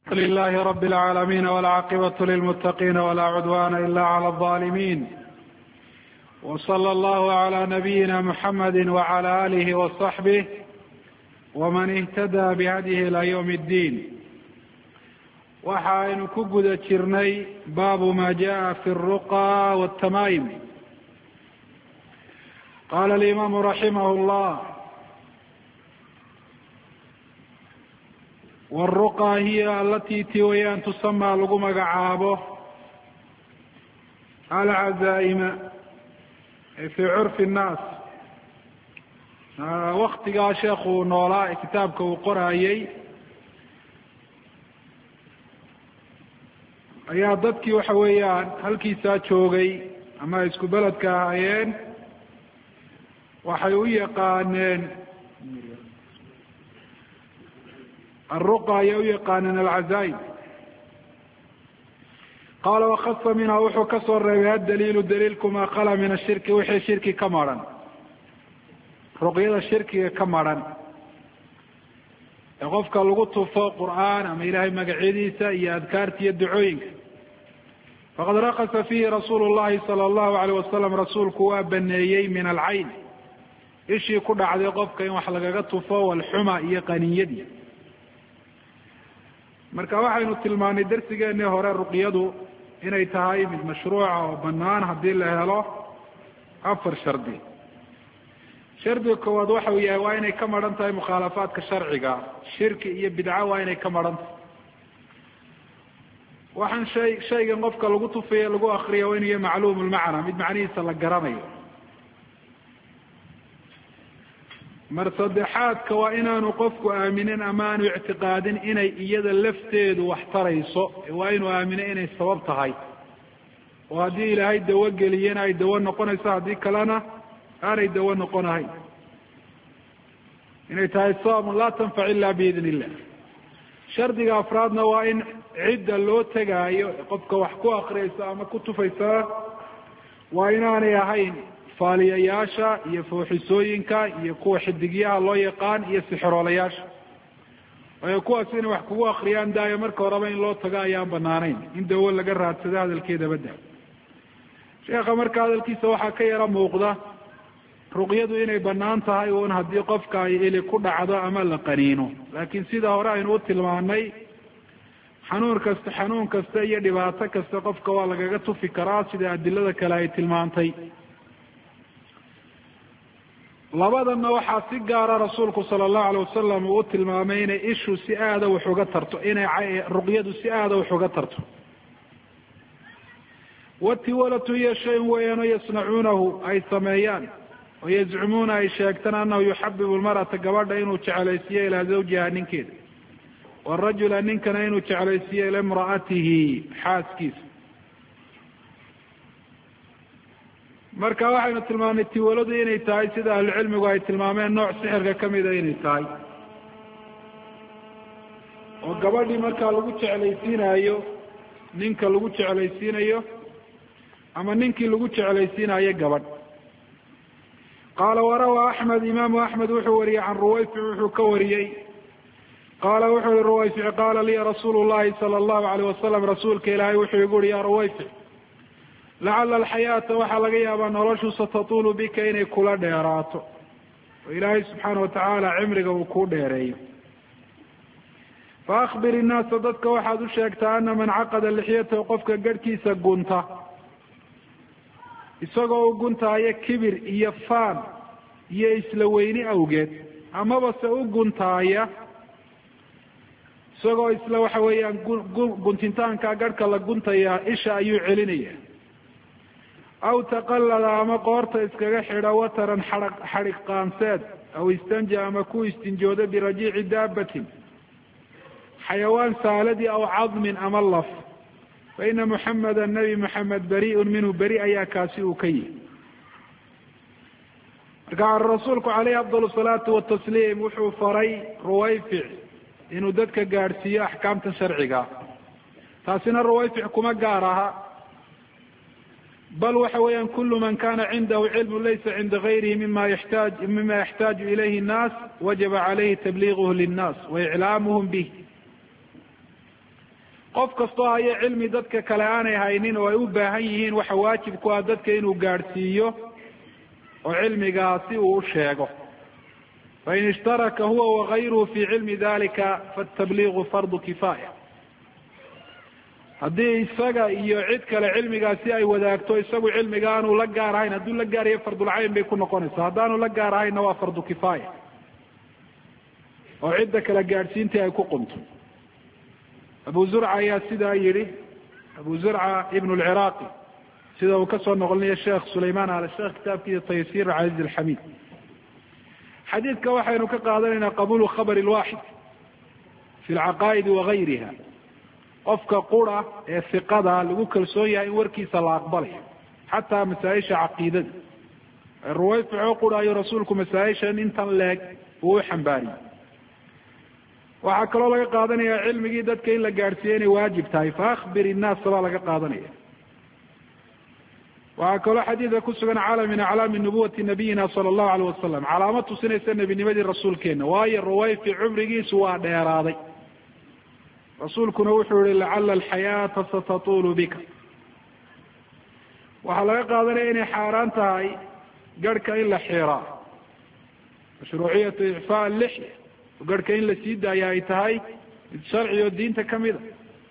لله رب العالمين والعاقبة للمتقين ولا عدوان إلا على الظالمين، وصلى الله على نبينا محمد وعلى آله وصحبه ومن اهتدى بهديه إلى يوم الدين. waxaynu ku guda jirnay baabu ma jaa fi الرقى والتمائم. قال الإمام رحمه الله: والرقى هي التي tiwayaan تسمى lagu magacaabo العزائم في عرف الناس. waktigaa sheekhu noolaa kitaabka uu qorayay ayaa dadkii waxa weeyaan halkiisaa joogay ama isku beledka ahaayeen waxay u yaqaaneen الرقى ayay u yaqaaneen العزائم. qaala وkasa minha wuxuu ka soo reebay adaliilu daliilku maa khala min ashirki wixii shirki ka maran, ruqyada shirkiga ka maran ee qofka lagu tufo qur'aan ama ilaahay magacyadiisa iyo adkaarta iyo ducooyinka. faqad rakasa fiihi rasuulu llahi sala allahu alayh wasalam, rasuulku waa baneeyey min alcayn, ishii ku dhacday qofka in wax lagaga tufo, walxuma iyo qaniyadii. marka waxaynu tilmaanay darsigeenii hore ruqyadu inay tahay mid mashruuca oo banaan haddii la helo 4 shardi. shardiga koowaad waxa uu yahay waa inay ka maran tahay mukhaalafaadka sharciga, shirki iyo bidca waa inay ka maran tahay. waxaan shaygan qofka lagu tufayo lagu akriya waa inuu yahay macluum lmacna, mid macnihiisa la garanayo. mar saddexaadka waa inaanu qofku aaminin ama aanu ictiqaadin inay iyada lafteedu wax tarayso, waa inuu aamino inay sabab tahay, oo haddii ilaahay dawo geliyena ay dawo noqonayso, haddii kalena aanay dawo noqonahayn. inay tahay sababun laa tanfac ila biidn illah. shardiga afraadna waa in cidda loo tegaayo qofka wax ku akriyaysa ama ku tufaysa waa inaanay ahayn faaliyayaasha iyo fooxisooyinka iyo kuwa xidigyaha loo yaqaan iyo sixiroolayaasha. waayo kuwaas inay wax kugu akriyaan daayo marka horeba in loo tago ayaan banaanayn, in dawo laga raadsado hadalkeeda badda. sheekha marka hadalkiisa waxaa ka yara muuqda ruqyadu inay banaan tahay un haddii qofka ay ili ku dhacdo ama la qaniino, laakiin sida hore aynu u tilmaanay xanuun kasta iyo dhibaato kasta qofka waa lagaga tufi karaa sida adilada kale ay tilmaantay. labadana waxaa si gaara rasuulku sala allahu alayh wasalam uu u tilmaamay inay ishu si aada wax uga tarto, inay ruqyadu si aada wax uga tarto. watiwalatu hiya shayn weeyaan oo yasnacuunahu ay sameeyaan, oo yazcumuuna ay sheegtaan anahu yuxabibu lmar'ata gabadha inuu jeclaysiiyo ilaa zawjiha ninkeeda, warajula ninkana inuu jeclaysiiyo ila imra'atihi xaaskiisa. marka waxaynu tilmaanay tiwaladu inay tahay sida ahlucilmigu ay tilmaameen nooc sixirka kamida inay tahay, oo gabadhii markaa lagu jeclaysiinayo ninka lagu jeclaysiinayo ama ninkii lagu jeclaysiinayo gabadh. qaala warawa axmed, imaamu axmed wuxuu wariyey can ruwayfic, wuxuu ka wariyey qaala wuxuu yihi ruwayfic qaala liya rasuulu llahi sala allahu alayh wasalam, rasuulka ilaahay wuxuu igu uhi ya ruwayfic, lacala alxayaata waxaa laga yaabaa noloshu satatuulu bika inay kula dheeraato, oo ilaahay subxaana watacaala cimriga uu kuu dheereeyo. faakbir innaasa dadka waxaad u sheegtaa ana man caqada lixyatahu qofka garhkiisa gunta, isagoo u guntaayo kibir iyo faan iyo isla weyni awgeed, amaba se u guntaaya isagoo isla waxa weeyaan guntintaanka garhka la guntayaa isha ayuu celinaya. aw taqallada ama qoorta iskaga xidha wataran xadhig qaanseed, aw istanja ama ku istinjooda birajiici daabatin, xayawaan saaladii, aw cadmin ama laf, faina muxameda nebi moxamed bari'un minhu, beri ayaa kaasi uu ka yihi. marka rasuulku caleyhi afdal salaatu watasliim wuxuu faray ruwayfic inuu dadka gaadhsiiyo axkaamta sharciga. taasina ruwayfic kuma gaar aha, bal waxa weeyaan kulu man kana cindahu cilmu laysa cinda gayrihi mima yaxtaaju ilayhi الnaas wajaba calayhi tabliiguhu linnaas waiclaamuhum bih. qof kastoo haya cilmi dadka kale aanay haynin oo ay u baahan yihiin waxa waajib ku ah dadka inuu gaadhsiiyo oo cilmigaasi uu u sheego. fain ishtaraka huwa wagayruhu fi cilmi dalika faatabliigu fardu kifaaya. haddii isaga iyo cid kale cilmigaasi ay wadaagto isagu cilmiga aanu la gaar ahayn, hadduu la gaarayo fardulcayn bay ku noqonaysaa, haddaanu la gaar ahaynna waa fardu kifaaya oo cidda kale gaadhsiintii ay ku qunto. abu zurca ayaa sidaa yihi, abu zurca ibn lciraaqi, sida uu kasoo noqlinayo sheekh sulayman al sheekh kitaabkiisa taysir aziz alxamid. xadiidka waxaynu ka qaadanaynaa qabulu khabr lwaxid fi lcaqaa'idi wagayriha. qofka qura ee iqada lagu kalsoon yahay in warkiisa la aqbalayo, xataa masaaisha caqiidada. ruwayfico qura ayuu rasuulku masaaishan intan leeg uu u xambaariyey. waxaa kaloo laga qaadanaya cilmigii dadka in la gaadhsiiyo inay waajib tahay, faakbir innaas baa laga qaadanaya. waxaa kaloo xadiidka kusugan caalam min aclaami nubuwati nabiyina sala allahu alayh wasalam, calaamad tusinaysa nebinimadii rasuulkeena, waayo ruwayfi cumrigiisu waa dheeraaday. rasuulkuna wuxuu yihi lacala alxayaata satatulu bika. waxaa laga qaadanaya inay xaaraan tahay garhka in la xiraa, mashruuciyatu icfaa lixya, garhka in la sii daaya ay tahay mid sharci oo diinta kamida.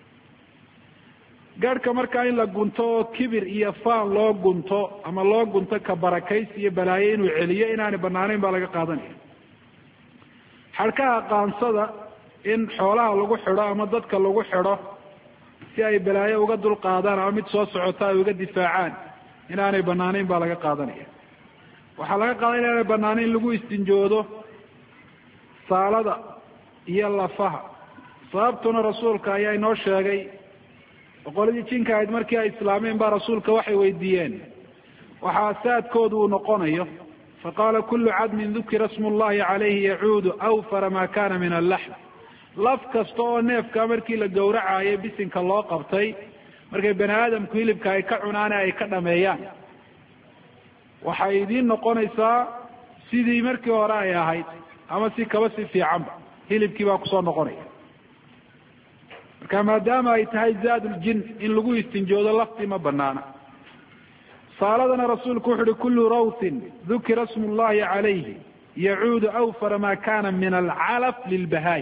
garhka markaa in la gunto oo kibir iyo faan loo gunto ama loo gunto ka barakaysi iyo balaayo inuu celiyo inaanay banaanayn baa laga qaadanaya. xadhkaha qaansada in xoolaha lagu xidho ama dadka lagu xidho si ay balaayo uga dulqaadaan ama mid soo socota ay uga difaacaan inaanay banaanayn baa laga qaadanaya. waxaa laga qaadanaya inaanay banaanayn lagu istinjoodo saalada iyo lafaha. sababtuna rasuulka ayaa inoo sheegay. boqoladii jinka ahayd markii ay islaameen baa rasuulka waxay weydiiyeen waxaa saadkoodu uu noqonayo, faqaala kulu cadmin dukira smu llahi calayhi yacuudu awfara ma kana min allaxm. laf kasta oo neefka markii la gowracayay bisinka loo qabtay, markay bani aadamku hilibka ay ka cunaan ay ka dhameeyaan, waxay idiin noqonaysaa sidii markii hore ay ahayd ama si kaba si fiicanba, hilibkii baa kusoo noqonaya. marka maadaama ay tahay zaadljin in lagu istinjoodo laftii ma banaana. saaladana rasuulku wuxu uhi kulu rawtin dukira smu llahi calayhi yacuudu awfara ma kana min alcalaf lilbahaay.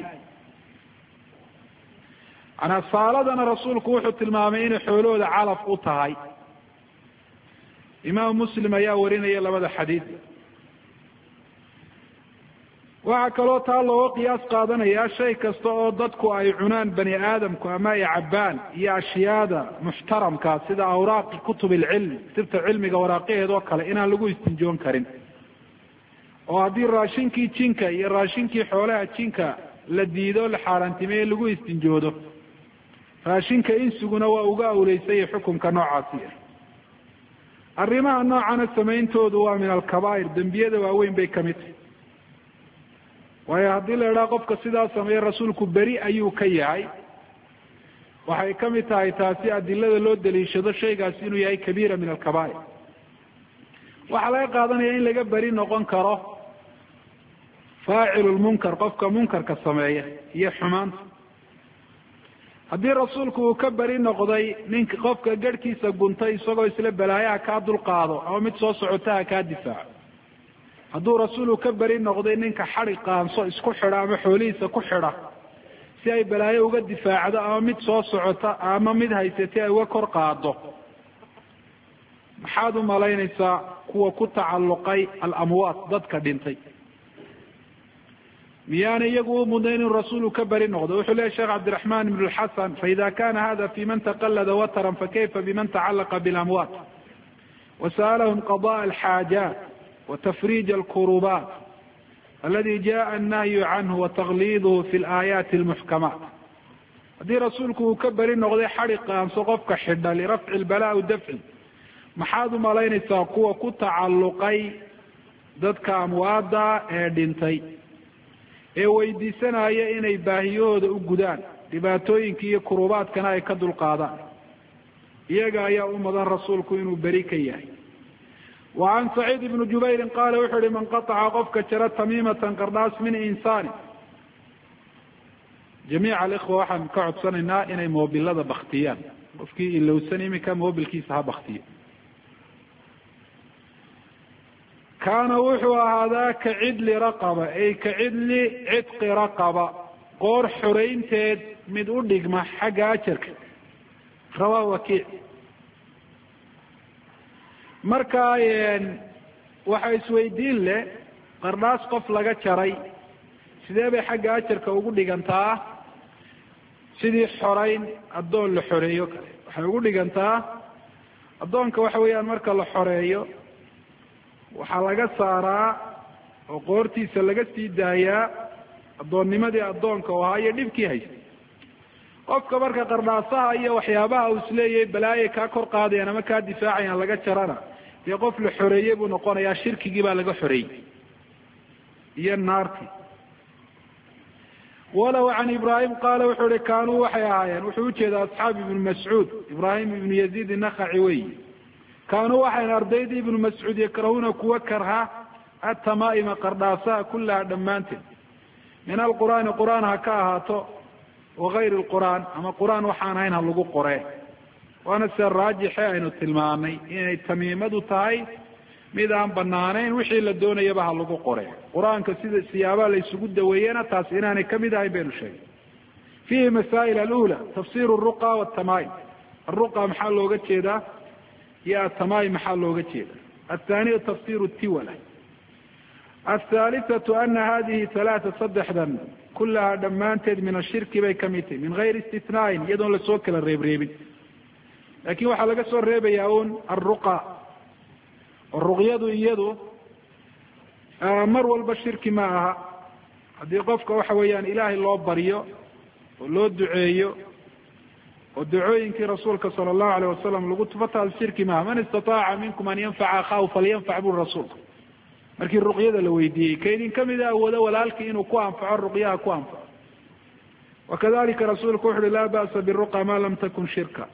manaa saaladana rasuulku wuxuu tilmaamay inay xoolahooda calaf u tahay. imaam muslim ayaa warinaya labada xadiid. waxaa kaloo taa looga qiyaas qaadanaya shay kasta oo dadku ay cunaan bani aadamku ama ay cabbaan iyo ashyaada muxtaramka sida awraaqi kutub ilcilm, kutubta cilmiga waraaqaheed oo kale inaan lagu istinjoon karin. oo haddii raashinkii jinka iyo raashinkii xoolaha jinka la diido la xaaraantimeeye lagu istinjoodo, raashinka insiguna waa uga awleysay xukunka noocaasi. arrimaha noocana samayntoodu waa min alkabaa'ir, dembiyada waaweyn bay kamid tahay. waayo haddii la idhaha qofka sidaa sameeye rasuulku beri ayuu ka yahay, waxay kamid tahay taasi adilada loo daliishado shaygaasi inuu yahay kabiira min alkabaa'ir. waxaa laga qaadanaya in laga beri noqon karo faacilu lmunkar, qofka munkarka sameeya iyo xumaanta. haddii rasuulku uu ka beri noqday ninka qofka garhkiisa guntay isagoo isla balaayaha kaa dulqaado ama mid soo socotaha kaa difaaco, hadduu rasuulku ka beri noqday ninka xadi qaanso isku xidha ama xoolihiisa ku xidha si ay balaayo uga difaacdo ama mid soo socota ama mid haysatay ay uga kor qaado, maxaad u malaynaysaa kuwa ku tacalluqay alamwaat, dadka dhintay? miyaana iyagu u mudnayn inuu rasuulku ka beri noqdo? wuxuu leeyahy sheekh cabdiraxman ibn lxasan, faida kana hada fi man taqalada watran fakayfa biman tacallaqa bilamwaat wasa'alahum qadaء alxaajaat watafriij alkurubaat aladi jaءa annahyu canhu watagliiduhu fi laayaati almuxkamaat. haddii rasuulku uu ka beri noqday xadi qaanso qofka xidha lirafci lbalaa dafci, maxaad u malaynaysaa kuwa ku tacalluqay dadka amwaada ee dhintay ee weydiisanaya inay baahiyahooda u gudaan, dhibaatooyinka iyo kurubaadkana ay ka dulqaadaan? iyaga ayaa u mudan rasuulku inuu beri ka yahay. wa can saciid ibni jubayrin qaala wuxuu uhi man qataca qofka jara tamiimatan qardhaas min insaani, jamiica alikhwa waxaan ka codsanaynaa inay moobilada baktiyaan. qofkii ilowsan iminka moobilkiisa ha baktiyo. kaana wuxuu ahaadaa ka cidli raqaba ay ka cidli cidqi raqaba, qoor xoraynteed mid u dhigma xagga ajarka. rawaa wakiic. markaa waxa isweydiin leh, qardhaas qof laga jaray sidee bay xagga ajarka ugu dhigantaa sidii xorayn addoon la xoreeyo kale? waxay ugu dhigantaa addoonka waxa weeyaan marka la xoreeyo waxaa laga saaraa oo qoortiisa laga sii daayaa addoonnimadii addoonka u ahaa iyo dhibkii haystay. qofka marka qardhaasaha iyo waxyaabaha uu isleeyahay balaaye kaa kor qaadayaan ama kaa difaacayaan laga jarana, dee qof la xoreeyey buu noqonayaa. shirkigii baa laga xoreeyey iyo naartii. walow can ibrahim qaala wuxuu ihi kaanuu waxay ahaayeen, wuxuu ujeeda asxaab ibnu mascuud, ibrahim ibnu yaziid inakaci wey. kaanuu waxayn ardaydii ibnu mascuud yakrahuuna kuwa karha atamaa'ima qardhaasaha kullaha dhammaanteed, min alqur'aani qur'aan ha ka ahaato, wagayri lqur'aan ama qur'aan waxaan ahayn ha lagu qore. waana sida raajixe aynu tilmaanay inay tamiimadu tahay mid aan banaanayn, wixii la doonayaba ha lagu qore. qur-aanka sida siyaabaha la isugu daweeyena taas inaanay kamid ahayn baynu sheegay. fiihi masaa'il alula tafsir ruqa wtamaim. aruqa maxaa looga jeedaa iyo atamaim maxaa looga jeeda? athaniya tafsir tiwala. athaalithatu ana hadihi halaata saddexdan kulaha dhammaanteed min ashirki bay kamid tahay, min gayri istithnaain, iyadoon lasoo kala reebreebin. laakin waxaa laga soo reebayaa un aruqa. ruqyadu iyadu mar walba shirki ma aha. haddii qofka waxa weeyaan ilaahay loo baryo oo loo duceeyo oo ducooyinkii rasuulka sala allahu alayh wasalam lagu tufo, taas shirki maaha. man istataaca minkum an yanfaca akhaahu falyanfac buri rasuulka markii ruqyada la weydiiyey. kaydin kamida awoodo walaalkii inuu ku anfaco ruqyaha ku anfaco. wakadalika rasuulku wuxu uhi laa ba'sa biruqa ma lam takun shirka.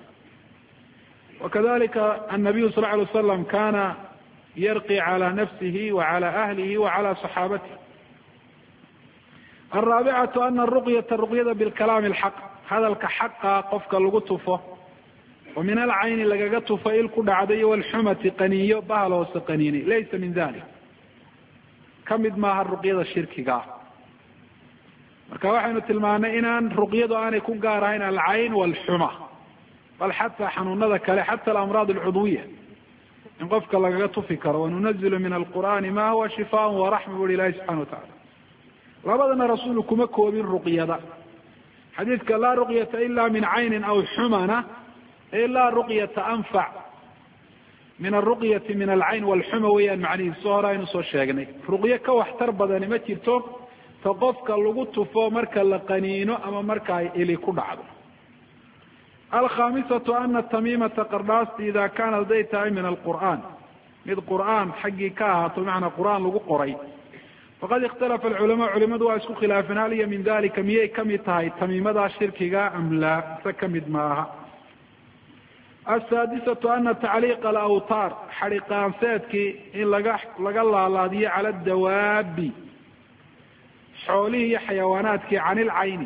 wakadalika annabiyu sal lla alay wasalam kana yarqi calى nafsihi wacalى ahlihi wacalى صaxaabatihi. alraabicatu ana ruqyata ruqyada bilkalaami alxaq, hadalka xaqa qofka lagu tufo oo min alcayni lagaga tufo il ku dhacday, walxumati qaniyo bahal hoose qaniinay, laysa min dalik, kamid maaha ruqyada shirkiga ah. marka waxaynu tilmaanay inaan ruqyadu aanay ku gaar ahayn alcayn walxuma, bal xataa xanuunada kale, xata alamraad alcudwiya in qofka lagaga tufi karo. wanunazilu min alqur'ani ma huwa shifaan waraxma buri ilahi subxana watacala. labadana rasuulu kuma koobin ruqyada. xadiidka laa ruqyata ila min caynin aw xumana, ay laa ruqyata anfac min aruqyati min alcayn walxuma weeyaan macnihiis. soo hore aynu soo sheegnay. ruqyo ka waxtar badani ma jirto ta qofka lagu tufo marka la qaniino ama marka ay ili ku dhacdo. alkhamisatu ana tamiimata qardhaasti ida kaanat haday tahay min alqur'aan, mid qur'aan xaggii ka ahaato, bimacnaa qur'aan lagu qoray, faqad ikhtalafa alculamaa, culimadu waa isku khilaafeen hal iyo min dalika miyay kamid tahay tamiimadaa shirkiga am laa, ise kamid maaha. asaadisatu ana tacliiqa alawtaar, xadhiqaanseedkii in laga laalaadiyo cala adawaabi, xoolihii iyo xayawaanaadkii, can ilcayni,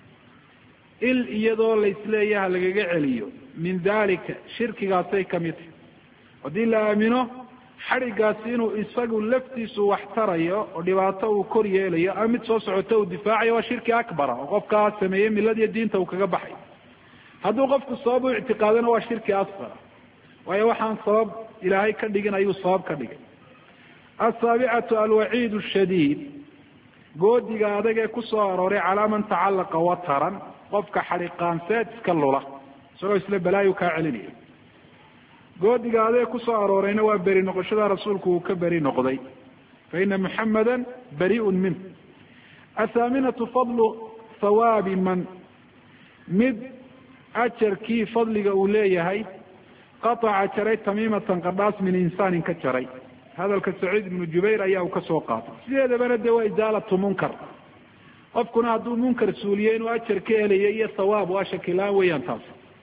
il iyadoo laisleeyaha lagaga celiyo, min dalika shirkigaasay kamid tahay. haddii la aamino xadhigaasi inuu isagu laftiisu wax tarayo oo dhibaato uu kor yeelayo ama mid soo socoto uu difaacayo, waa shirki akbara oo qofkaa sameeyey miladiiyo diinta uu kaga baxay. hadduu qofku sabab u ictiqaadana waa shirki asqara, waayo waxaan sabab ilaahay ka dhigin ayuu sabab ka dhigay. asaabicatu alwaciid shadiid, goodiga adag ee kusoo arooray calaa man tacallaqa wataran, qofka xadhiqaanseed iska lula isagoo isla balaayu kaa celinaya. goodiga adeeg kusoo aroorayna waa beri noqoshada rasuulku uu ka beri noqday, fa ina muxamada bari'un minh. athaaminatu fadlu hawaabi man, mid ajarkii fadliga uu leeyahay, qataca jaray tamiimatan qardhaas min insaanin ka jaray. hadalka saciid ibnu jubayr ayaa uu kasoo qaatay. sideedabana dee waa izaalatu munkar, qofkuna hadduu munkar suuliyo inuu ajar ka helayo iyo hawaab waa shakilaan weeyaan taas.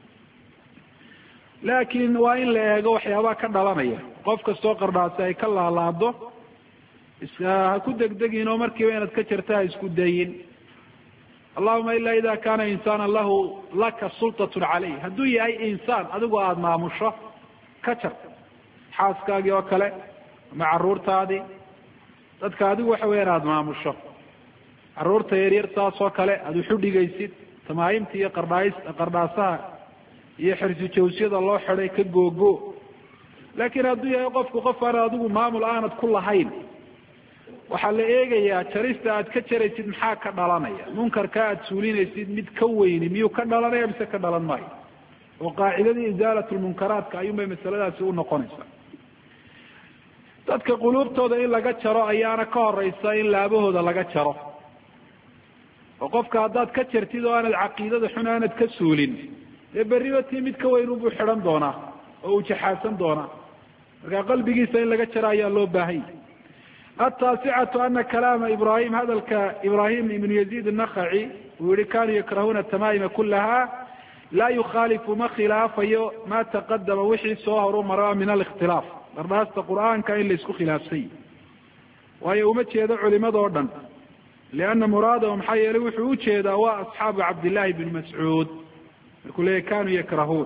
laakiin waa in la eego waxyaabaha ka dhalanaya. qof kastoo qardhaasi ay ka laalaado, ha ku degdegin oo markiiba inaad ka jarta ha isku dayin. allahuma ila ida kana insana laka sulطaة calayh, hadduu yahay insaan adigu aada maamusho ka jar, xaaskaagii oo kale ama caruurtaadii, dadka adigu waxa weya aada maamusho, caruurta yaryar saas oo kale aada uxu dhigaysid, tamaahimta iyo qardhaasaha iyo xirsi-jawsyada loo xiday ka googo. laakiin hadduu yahay qofku qof aan adigu maamul aanad ku lahayn, waxaa la eegayaa jarista aad ka jaraysid maxaa ka dhalanaya, munkarka aad suulinaysid mid ka weyni miyuu ka dhalanaya mise ka dhalan maayo. oo qaacidadii isaalat lmunkaraadka ayuunbay masaladaasi u noqonaysaa. dadka quluubtooda in laga jaro ayaana ka horeysa in laabahooda laga jaro. oo qofka haddaad ka jartid oo aanad caqiidada xun aanad ka suulin, dee berriba tii mid ka weyn unbuu xidhan doonaa oo uu jaxaasan doonaa. marka qalbigiisa in laga jaro ayaa loo baahanya. ataasicatu ana kalaama ibrahim, hadalka ibrahim ibnu yaziid الnakhaci uu yihi kanuu yakrahuuna tamaima kulaha laa yukhaalifu ma khilaafayo ma taqadama wixii soo horu mara min alikhtilaaf, qardhaasta qur'aanka in la isku khilaafsany. waayo uma jeedo culimada o dhan, lianna muraadahu maxaa yeelay wuxuu ujeedaa waa asxaabu cabdillahi bni mascuud markuu leeyahy kanuu yakrahuun.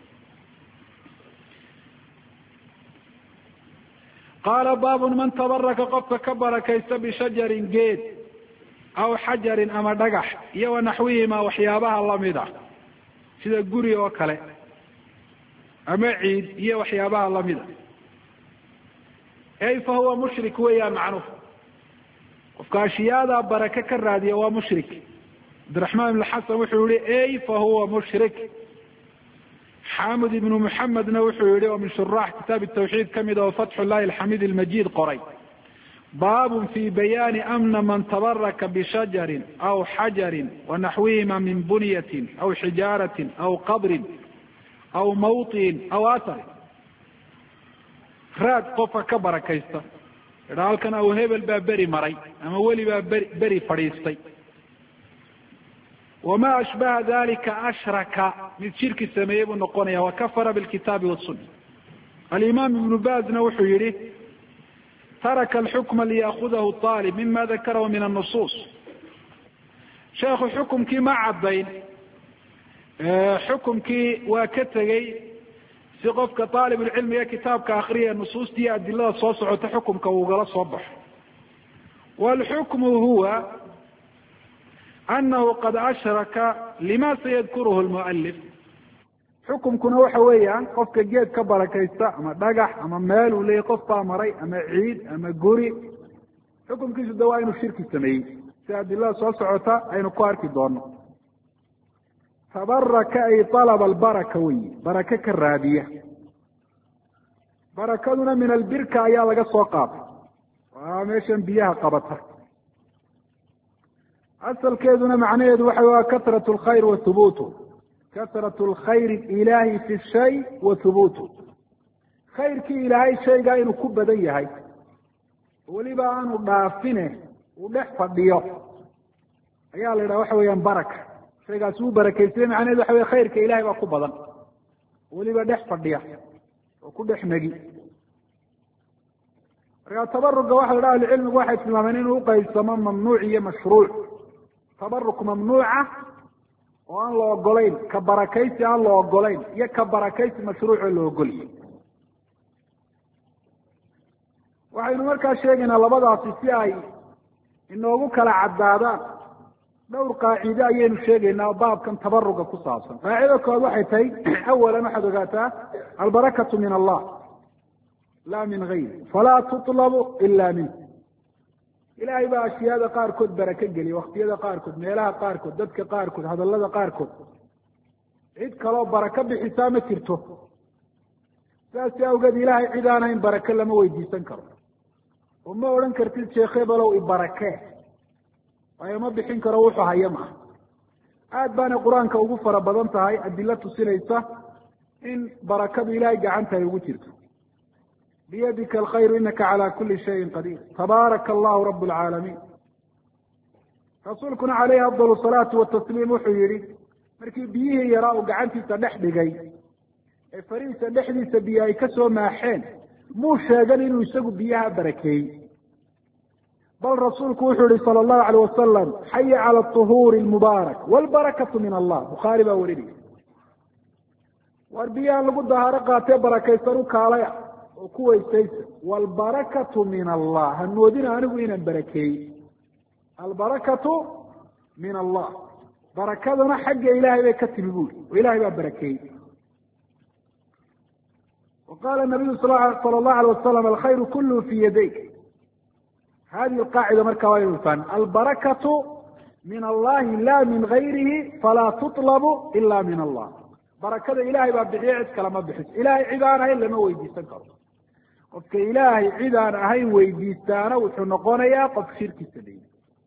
qaala baabun man tabaraka qofka ka barakaysta bishajarin geed aw xajarin ama dhagax iyo wanaxwihima waxyaabaha lamida sida guri oo kale ama ciid iyo waxyaabaha lamida, ey fa huwa mushrik weeyaan macnuhu. qofka ashiyaadaa barake ka raadiya waa mushrik. cabdiraxmaan ibn xasan wuxuu yihi ey fa huwa mushrik. xamud ibnu muxamedna wuxuu yihi oo min shuraax kitaab tawxiid kamid oo fatxu llahi alxamid almajid qoray, baabun fi bayaani amna man tabaraka bishajarin aw xajarin wanaxwihima min bunyatin aw xijaaratin aw qabrin aw mawطin aw aharin. raad qofka ka barakaysta, idha halkan aw hebel baa beri maray ama weli baa beri fadhiistay. wama ashbaha dalika ashraka, mid shirki sameeyey buu noqonaya, wakafara bilkitaabi wasuna. alimaam ibnu bazna wuxuu yihi taraka alxukma liyaakudahu aalib mima dakarahu min annusuus. sheekhu xukumkii ma caddayn, xukumkii waa ka tegey si qofka aalibulcilmiga kitaabka akriya nusuusta iyo adilada soo socota xukumka ugala soo baxo. waalxukmu huwa anahu qad ashraka lima sayadkuruhu lmualif. xukumkuna waxa weeyaan qofka geed ka barakaysta ama dhagax ama meel uu leeyahy qof baa maray ama ciid ama guri, xukumkiisu de waa inuu shirki sameeyey si adilada soo socota aynu ku arki doono. tabaraka ay alaba albaraka wey, barake ka raadiya. barakaduna min albirka ayaa laga soo qaatay, waa meeshan biyaha qabata. asalkeeduna macnaheedu waxa waa kasrat lkhayr wa hubuutu, kasrat lkhayr ilahi fi shay wa hubuutu. khayrkii ilaahay shaygaa inuu ku badan yahay, weliba aanu dhaafine uu dhex fadhiyo ayaa la yidhaha waxa weeyaan baraka. shaygaasi uu barakeystay macnaheedu waxa wey khayrka ilahay baa ku badan, weliba dhex fadhiya oo ku dhex negi. marka tabaruga waxa la dhaha ahlucilmigu waxay tilmaameen inuu uqaybsamo mamnuuc iyo mashruuc. tabaruk mamnuuca oo aan la ogolayn, ka barakaysi aan la ogolayn, iyo ka barakaysi mashruucoo la ogoliyay. waxaynu markaa sheegaynaa labadaasi si ay inoogu kala caddaadaan. dhowr qaacide ayaynu sheegaynaa baabkan tabaruga ku saabsan. qaacida kood waxay tahay awalan waxaad ogaataa albarakatu min allah laa min gayri, falaa tutlabu ila minh. ilaahay baa ashyaada qaarkood barake geliya, waktiyada qaarkood, meelaha qaarkood, dadka qaarkood, hadallada qaarkood. cid kaloo baraka bixisaa ma jirto. saasi awgeed ilaahay cid aan hayn barake lama weydiisan karo. oo ma odhan kartid sheekh hebelow ibarakee, waayo ma bixin karo wuxuu haya maaha. aad baanay qur-aanka ugu fara badan tahay adilo tusinaysa in barakadu ilaahay gacanta ay ugu jirto. biyadika alkhayru inaka cala kuli shayin qadiir, tabaaraka allahu rabu lcaalamiin. rasuulkuna caleyhi afdal salaatu watasliim wuxuu yihi markii biyihii yaraa uu gacantiisa dhex dhigay ee farihiisa dhexdiisa biyo ay ka soo maaxeen, muu sheegan inuu isagu biyaha barakeeyey, bal rasuulku wuxuu yihi sala allahu alayh wasalam xaya cala aطuhuuri almubaarak walbarakatu min allah. bukhaari baa warinaya. war biyahan lagu dahaaro qaatee barakaysan u kaalaya oo ku weysaysa. walbarakatu min allah, ha moodina anigu inaan barakeeyey. albarakatu min allah, barakaduna xagga ilaahay bay ka timi buuri, oo ilahay baa barakeeyey. waqala nabiyu sala allahu alayh wasalam alkhayru kulluhu fi yadayk. hadihi alqaacida markaa waa inu fahno. albarakatu min allahi la min gayrihi falaa tutlabu ila min allah. barakada ilaahay baa bixiye, cid kale ma bixiso. ilahay cid aan ahayn lama weydiisan karo. qofka ilaahay cid aan ahayn weydiistaana wuxuu noqonayaa qof shirki sameeyey.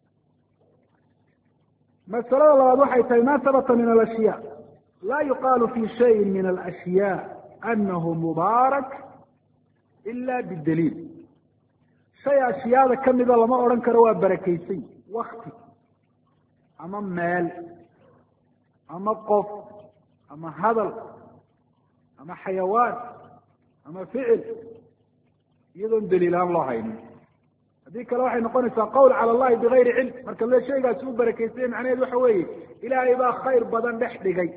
masalada labaad waxay tahay ma habata min alashyaa laa yuqaalu fi shayin min alashyaa anahu mubaarak ila bidaliil. shay ashyaada kamida lama odhan karo waa barakaysan. wakti ama meel ama qof ama hadal ama xayawaan ama ficil iyadoon daliilaan loo haynin. haddii kale waxay noqonaysaa qawl cala allahi bigayri cilm. marka le shaygaasi u barakaysanya macnaheed waxa weeye ilaahay baa khayr badan dhex dhigay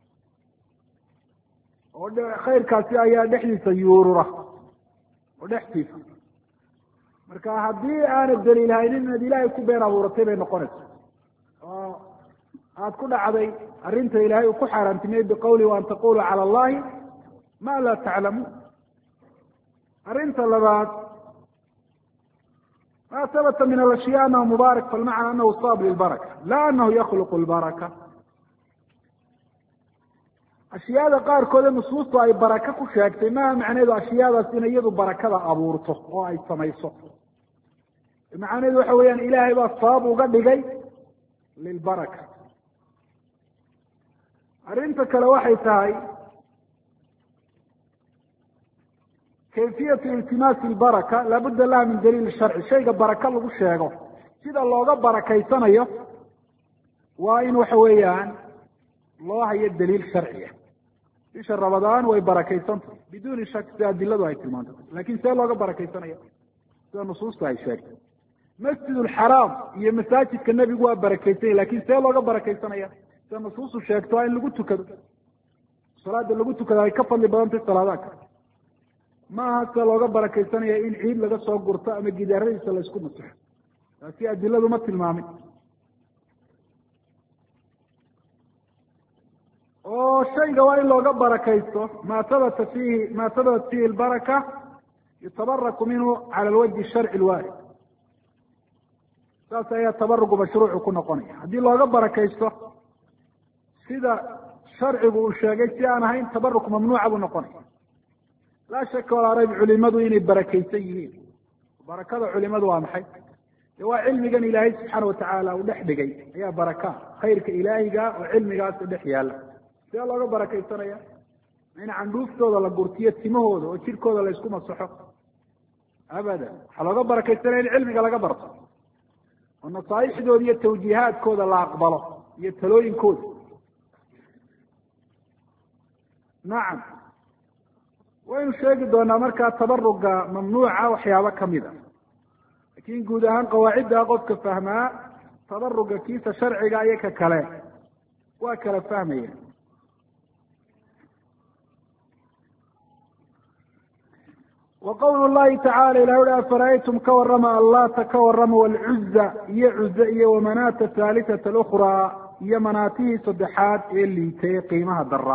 oo khayrkaasi ayaa dhexdiisa yuurura oo dhextiisa. marka haddii aanad daliil haynin inaad ilaahay ku been abuuratay bay noqonaysa oo aada ku dhacday arrinta ilaahay uu ku xaaraantimiyey biqawli wa an taqulu cala allahi ma laa taclamuun. arrinta labaad ma habata min alashyaa anahu mubaarak falmacna anahu saab lilbaraka la anahu yakhluqu lbaraka. ashyaada qaarkoode nusuustu ay baraka ku sheegtay maha macneedu ashyaadaas inay iyadu barakada abuurto oo ay samayso. macnaheedu waxa weeyaan ilaahay baa sabab uga dhigay lilbaraka. arrinta kale waxay tahay kayfiyatu iltimaasi lbaraka laabudda laha min daliil sharci. shayga baraka lagu sheego sida looga barakaysanayo waa in waxa weeyaan loo hayo daliil sharciya. bisha ramadaan way barakaysantahay biduuni shak sida adiladu ay tilmaantay, lakin see looga barakaysanaya sida nusuusta ay sheegtay. masjid lxaraam iyo masaajidka nebigu waa barakaysanya, lakin see looga barakaysanaya sida nusuustu sheegto waa in lagu tukado. salaada lagu tukada ay ka fadli badantahy salaadaha kale. ma aha sida looga barakaysanaya in ciid laga soo gurto ama gidaaradiisa laysku masaxo, taasi adiladu ma tilmaamin. oo shayga waa in looga barakaysto ma habata fiihi lbaraka yutabaraku minhu cala alwajhi sharci lwaarid. saas ayaa tabarugu mashruucu ku noqonaya. haddii looga barakaysto sida sharcigu uu sheegay si aan ahayn tabaruk mamnuuca buu noqonaya. laa shaka walaa rayb culimadu inay barakaysan yihiin. barakada culimadu waa maxay? de waa cilmigan ilaahay subxaana watacaala uu dhex dhigay ayaa baraka. khayrka ilaahiga oo cilmigaasi dhex yaala see looga barakaysanaya? in candhuuftooda la gurtiyo timahooda oo jirkooda laysku masaxo abadan. waxaa looga barakaysanaya in cilmiga laga barto oo nasaaixdooda iyo tawjiihaadkooda la aqbalo iyo talooyinkooda. nacam, waynu sheegi doonaa markaa tabaruga mamnuuca waxyaabo kamid a, lakin guud ahaan qawaacidda qofka fahmaa tabaruga kiisa sharciga iyo ka kale waa kala fahmaya. wa qawlu llahi tacala ilah uhi afara'aytum ka warama allata ka warama walcuza iyo cuze iyo wamanaata thaalitata alukraa iyo manaatihii saddexaad ee liitay qiimaha dara.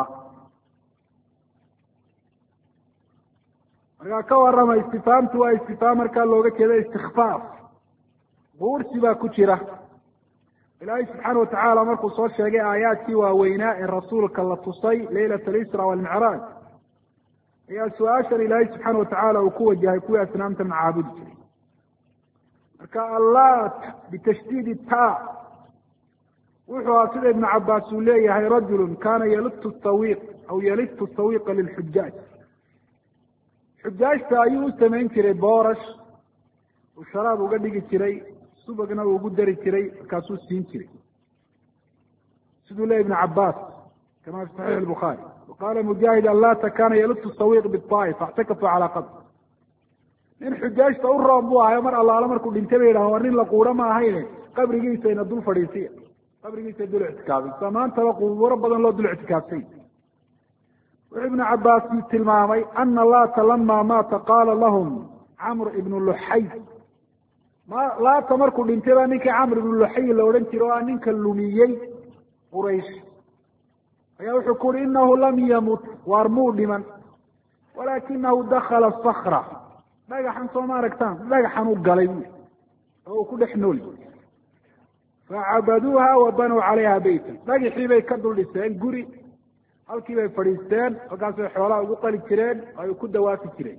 markaa ka warama istifaamtu waa istifaam markaa looga jeeda istikfaaf, quursi baa ku jira. ilaahay subxaana watacaala markuu soo sheegay aayaadkii waaweynaa ee rasuulka la tusay laylat alisra walmicraaj ayaa su-aashan ilaahay subxaana watacaala uu ku wajahay kuwii asnaamta macaabudi jiray. marka allat bitashdiidi ta wuxuu ahaa sida ibnu cabaas uu leeyahay rajulu kana yalitu sawiiq aw yalitu sawiiqa lilxujaaj. xujaajta ayuu u samayn jiray boorash, uu sharaab uga dhigi jiray, subagna uu ugu dari jiray, markaasuu siin jiray siduu leeyahy ibnu cabaas kama fi saxiix albukhaari. waqala mujaahid allata kana yalitu sawiiq biطaaif faاctakafuu calaa qadr. nin xujaajta u roon buu ahayo mar allaala markuu dhintay bay yidhaha war nin la quuro ma ahayne qabrigiisayna dul fadhiisiya qabrigiisa dul ictikaafay sa maantaba qubuuro badan loo dul ictikaafsay. wuxuu ibnu cabbaas tilmaamay ana laata lama maata qaala lahum camr ibnu luxay laata markuu dhintay baa ninkii camr ibnu luxay la odhan jira oo ah ninka lumiyey quraysh ayaa wuxuu ku uhi inahu lam yamut waar muu dhiman walakinahu dakala sakra dhagaxan soo ma aragtaan dhagaxan u galay oo uu ku dhex nool facabaduuha wa banuu calayha beytan dhagaxii bay ka dul dhiseen guri halkii bay fadhiisteen halkaasay xoolaha ugu qali jireen oo ay ku dawaafi jireen.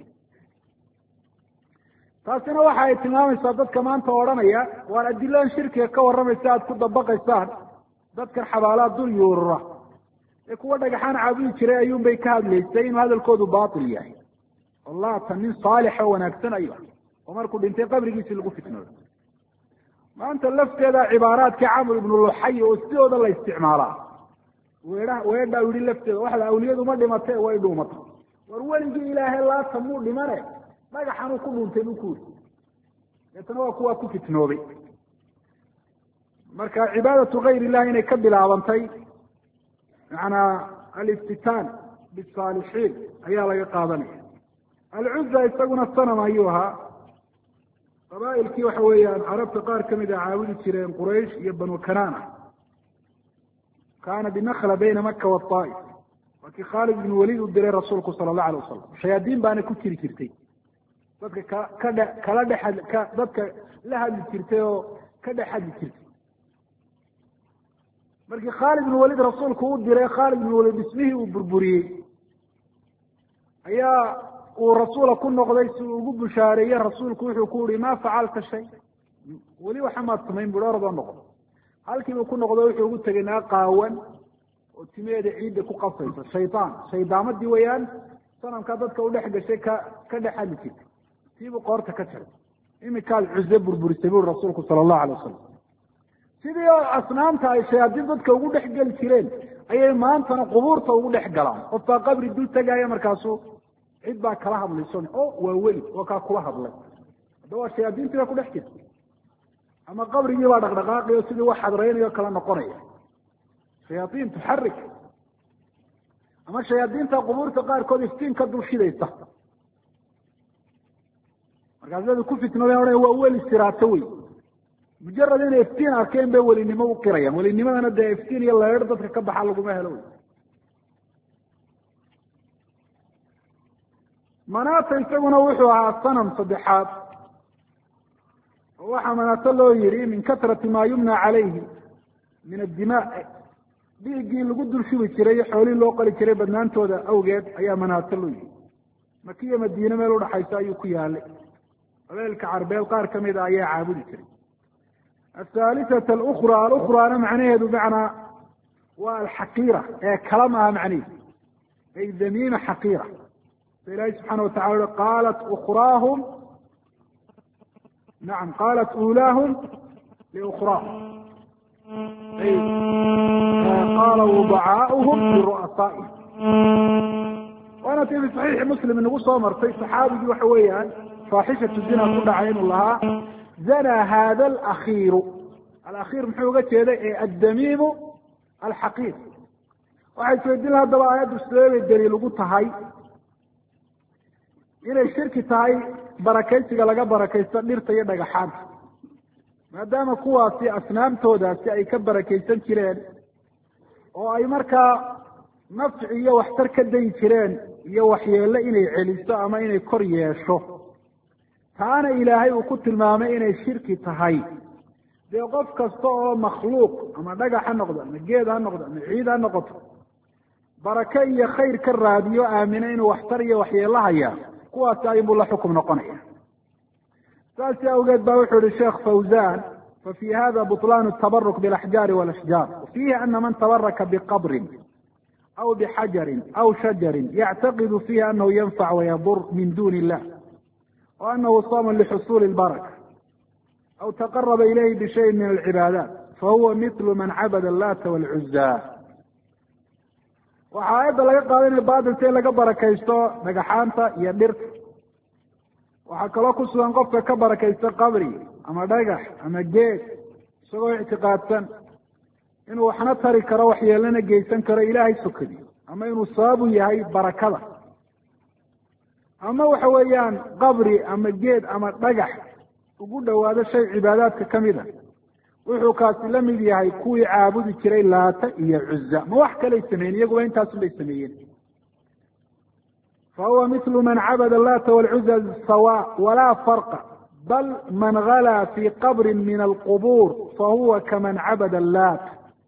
taasina waxa ay tilmaamaysaa dadka maanta odhanaya waan adiladan shirkiga ka warramaysa aada ku dabaqaysaan dadkan xabaalaha dul yuurura ee kuwa dhagaxaan caabudi jiray ayuun bay ka hadlaysay inuu hadalkoodu baatil yahay. wallata nin saalix oo wanaagsan ayuu oo markuu dhintay qabrigiisii lagu fitnooday. maanta lafteeda cibaaraadkii camr ibnu luxay oo sidooda la isticmaalaa weedha yihi lafteeda waxda awliyadu ma dhimate way dhuumata war weligii ilaahay laata muu dhimane dhagaxanuu ku dhuuntay buu ku yiri deetana waa kuwaa ku fitnoobay. marka cibaadatu gayr illahi inay ka bilaabantay macnaa aliftitaan bisaalixiin ayaa laga qaadanaya. alcuza isaguna sanam ayuu ahaa qabaa'ilkii waxa weeyaan carabta qaar kamid a caabudi jireen quraysh iyo banu kanana kaana binakla bayna maka waطaa'if waa kii khaalid ibn walid u diray rasuulku sala allahu alay wasalam shayaadiin baana ku jiri jirtay dadka kala dhex dadka la hadli jirtay oo ka dhex hadli jirtay. markii khaalid ibn walid rasuulku u diray khaalid ibn walid dhismihii uu burburiyey ayaa uu rasuula ku noqday si uu ugu bushaareeye rasuulku wuxuu ku yihi ma facalta shay weli waxa maad samayn bui oradoo noqon halkiibuu ku noqdo wuxuu ugu tegay naa qaawan oo timeeda ciidda ku qabsaysa shaytaan shaydaamadii wayaan sanamkaa dadka udhex gashay ka dhex hadli jirtay tiibuu qoorta ka jaray iminkaad cuze burburisay bui rasuulku sala allahu alay wasalam. sidii oo asnaamta ay shayaadiin dadka ugu dhex geli jireen ayay maantana qubuurta ugu dhex galaan. qof baa qabri dul tegaya markaasu cid baa kala hadlayso o waa weli waa kaa kula hadlay hadda waa shayaadiintii baa ku dhex jirta ama qabrigii baa dhaqdhaqaaqayo sidii wax xadraynayo kala noqonaya. shayaaiin tuxarik ama shayaadiinta qubuurta qaarkood iftiin ka dul shidaysa markaasada ku fitnoodeen odhan waa weli siraato wey mujarad inay iftiin arkeen bay welinimo u qirayaan. welinimadana dee iftiin iyo leer dadka ka baxa laguma helo wey. manaata isaguna wuxuu ahaa sanam saddexaad oo waxaa manaato loo yihi min katrati maa yumna calayhi min addimaa dhiiggii lagu dul shubi jiray iyo xoolihii loo qali jiray badnaantooda awgeed ayaa manaato loo yihi. makiya madiine meel udhaxaysa ayuu ku yaalay qabeelka carbeel qaar kamida ayaa caabudi jiray. athaalithata alukhraana macnaheedu macnaa waa alxaqiira ee kala maaha macnihiis ay damiima xaqiira ilahi subxaana watacala ui qaalat ukraahum nacam qaalat ulaahum liukhraahum qaala wadacaauhum liru'asaa'ihim waana ti fi saxiixi muslim inagu soo martay saxaabigii waxa weeyaan faaxishatu zina ku dhacay inuu lahaa zanaa hada alakhiiru alakhiir muxuu uga jeeday ee addamiimu alxaqiir. waxay isweydiin laha haddaba aayaddu sideebay daliil ugu tahay inay shirki tahay barakaysiga laga barakaysto dhirta iyo dhagaxaanta maadaama kuwaasi asnaamtoodaasi ay ka barakaysan jireen oo ay markaa nafci iyo waxtar ka dayi jireen iyo waxyeello inay celiso ama inay kor yeesho taana ilaahay uu ku tilmaamay inay shirki tahay. dee qof kasta oo makhluuq ama dhagax ha noqdo ama geed ha noqdo ama ciid ha noqoto barake iyo khayr ka raadiyo aamina inuu waxtar iyo waxyeello hayaa kuwaasi ayunbuu la xukum noqonaya. saasi awgeed ba wuxuu yihi sheekh fawzan fafi hada buطlan الtabaruk biاlaxjaari wاlashjaar wafiihi ana man tabaraka biqabrin aw bixajarin aw shajarin yactaqidu fiihi anahu yanfac wayadur min duni illah وأنه صام لحصول البركة أو تقرب إليه بشيء من العبادات فهو مثل من عبد اللات والعزى. waxaa aayadda laga qaada inay baatilta in laga barakaysto dhagaxaanta iyo dhirta waxaa kaloo ku sugan qofka ka barakaysta qabri ama dhagax ama geed isagoo ictiqaadsan inuu waxna tari karo waxyeelana geysan karo ilaahay sokadi ama inuu sababu yahay barakada ama waxa weeyaan qabri ama geed ama dhagax ugu dhowaado shay cibaadaadka kamid a wuxuu kaasi la mid yahay kuwii caabudi jiray laata iyo cuza ma wax kalay sameeyen iyaguba intaasun bay sameeyeen fahuwa mitlu man cabada allata walcuza sawa walaa farqa bal man galaa fi qabri min alqubuur fahuwa kaman cabada allat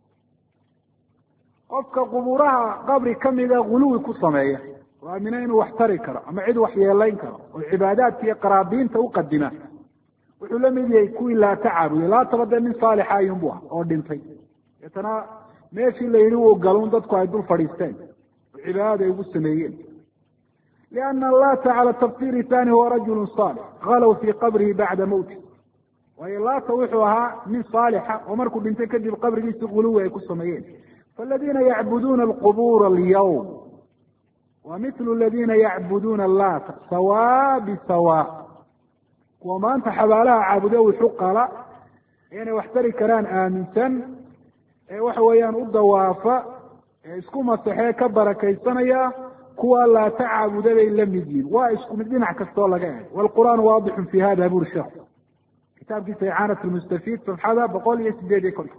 qofka qubuuraha qabri kamida guluwi ku sameeya oo aamina inuu wax tari karo ama cid wax yeelayn karo oo cibaadaadka iyo qaraabiinta u qadima wuxuu la mid yahay kuwii laata caabuday laataba dee nin saalixa ayunbu ah oo dhintay deetana meeshii la yidhi wuu galun dadku ay dul fadhiisteen oo cibaadada ay ugu sameeyeen liana allata cala tafsiri thani huwa rajulu saalix galow fii qabrihi bacda mawti waayo laata wuxuu ahaa nin saalixa oo markuu dhintay kadib qabrigiisi guluwi ay ku sameeyeen faaladina yacbuduuna alqubuura alyawm wa mitlu aladina yacbuduuna allata sawa bisawa kuwa maanta xabaalaha caabude wuxu qala inay wax tari karaan aaminsan ee waxa weeyaan u dawaafa ee isku masaxee ka barakaysanaya kuwa laata caabuda bay la mid yihin waa isku mid dhinac kastoo laga eg waalqur'aan waadixun fi hada buri sheekh kitaabkiisa icaanat lmustafiid safxada 108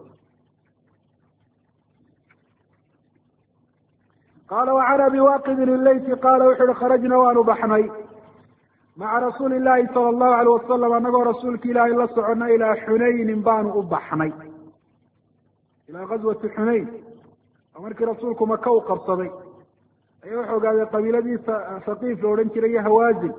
qaala wacan abi waaqidin illayti qaala wuxu uhi kharajna waanu baxnay maca rasuuli llahi sala allahu alayh wasalam annagoo rasuulka ilaahay la socona ilaa xunaynin baanu u baxnay ilaa gazwati xunayn oo markii rasuulku maka u qabsaday ayaa wuxuu ogaaday qabiiladiisa saqiif la odhan jiray iyo hawaazin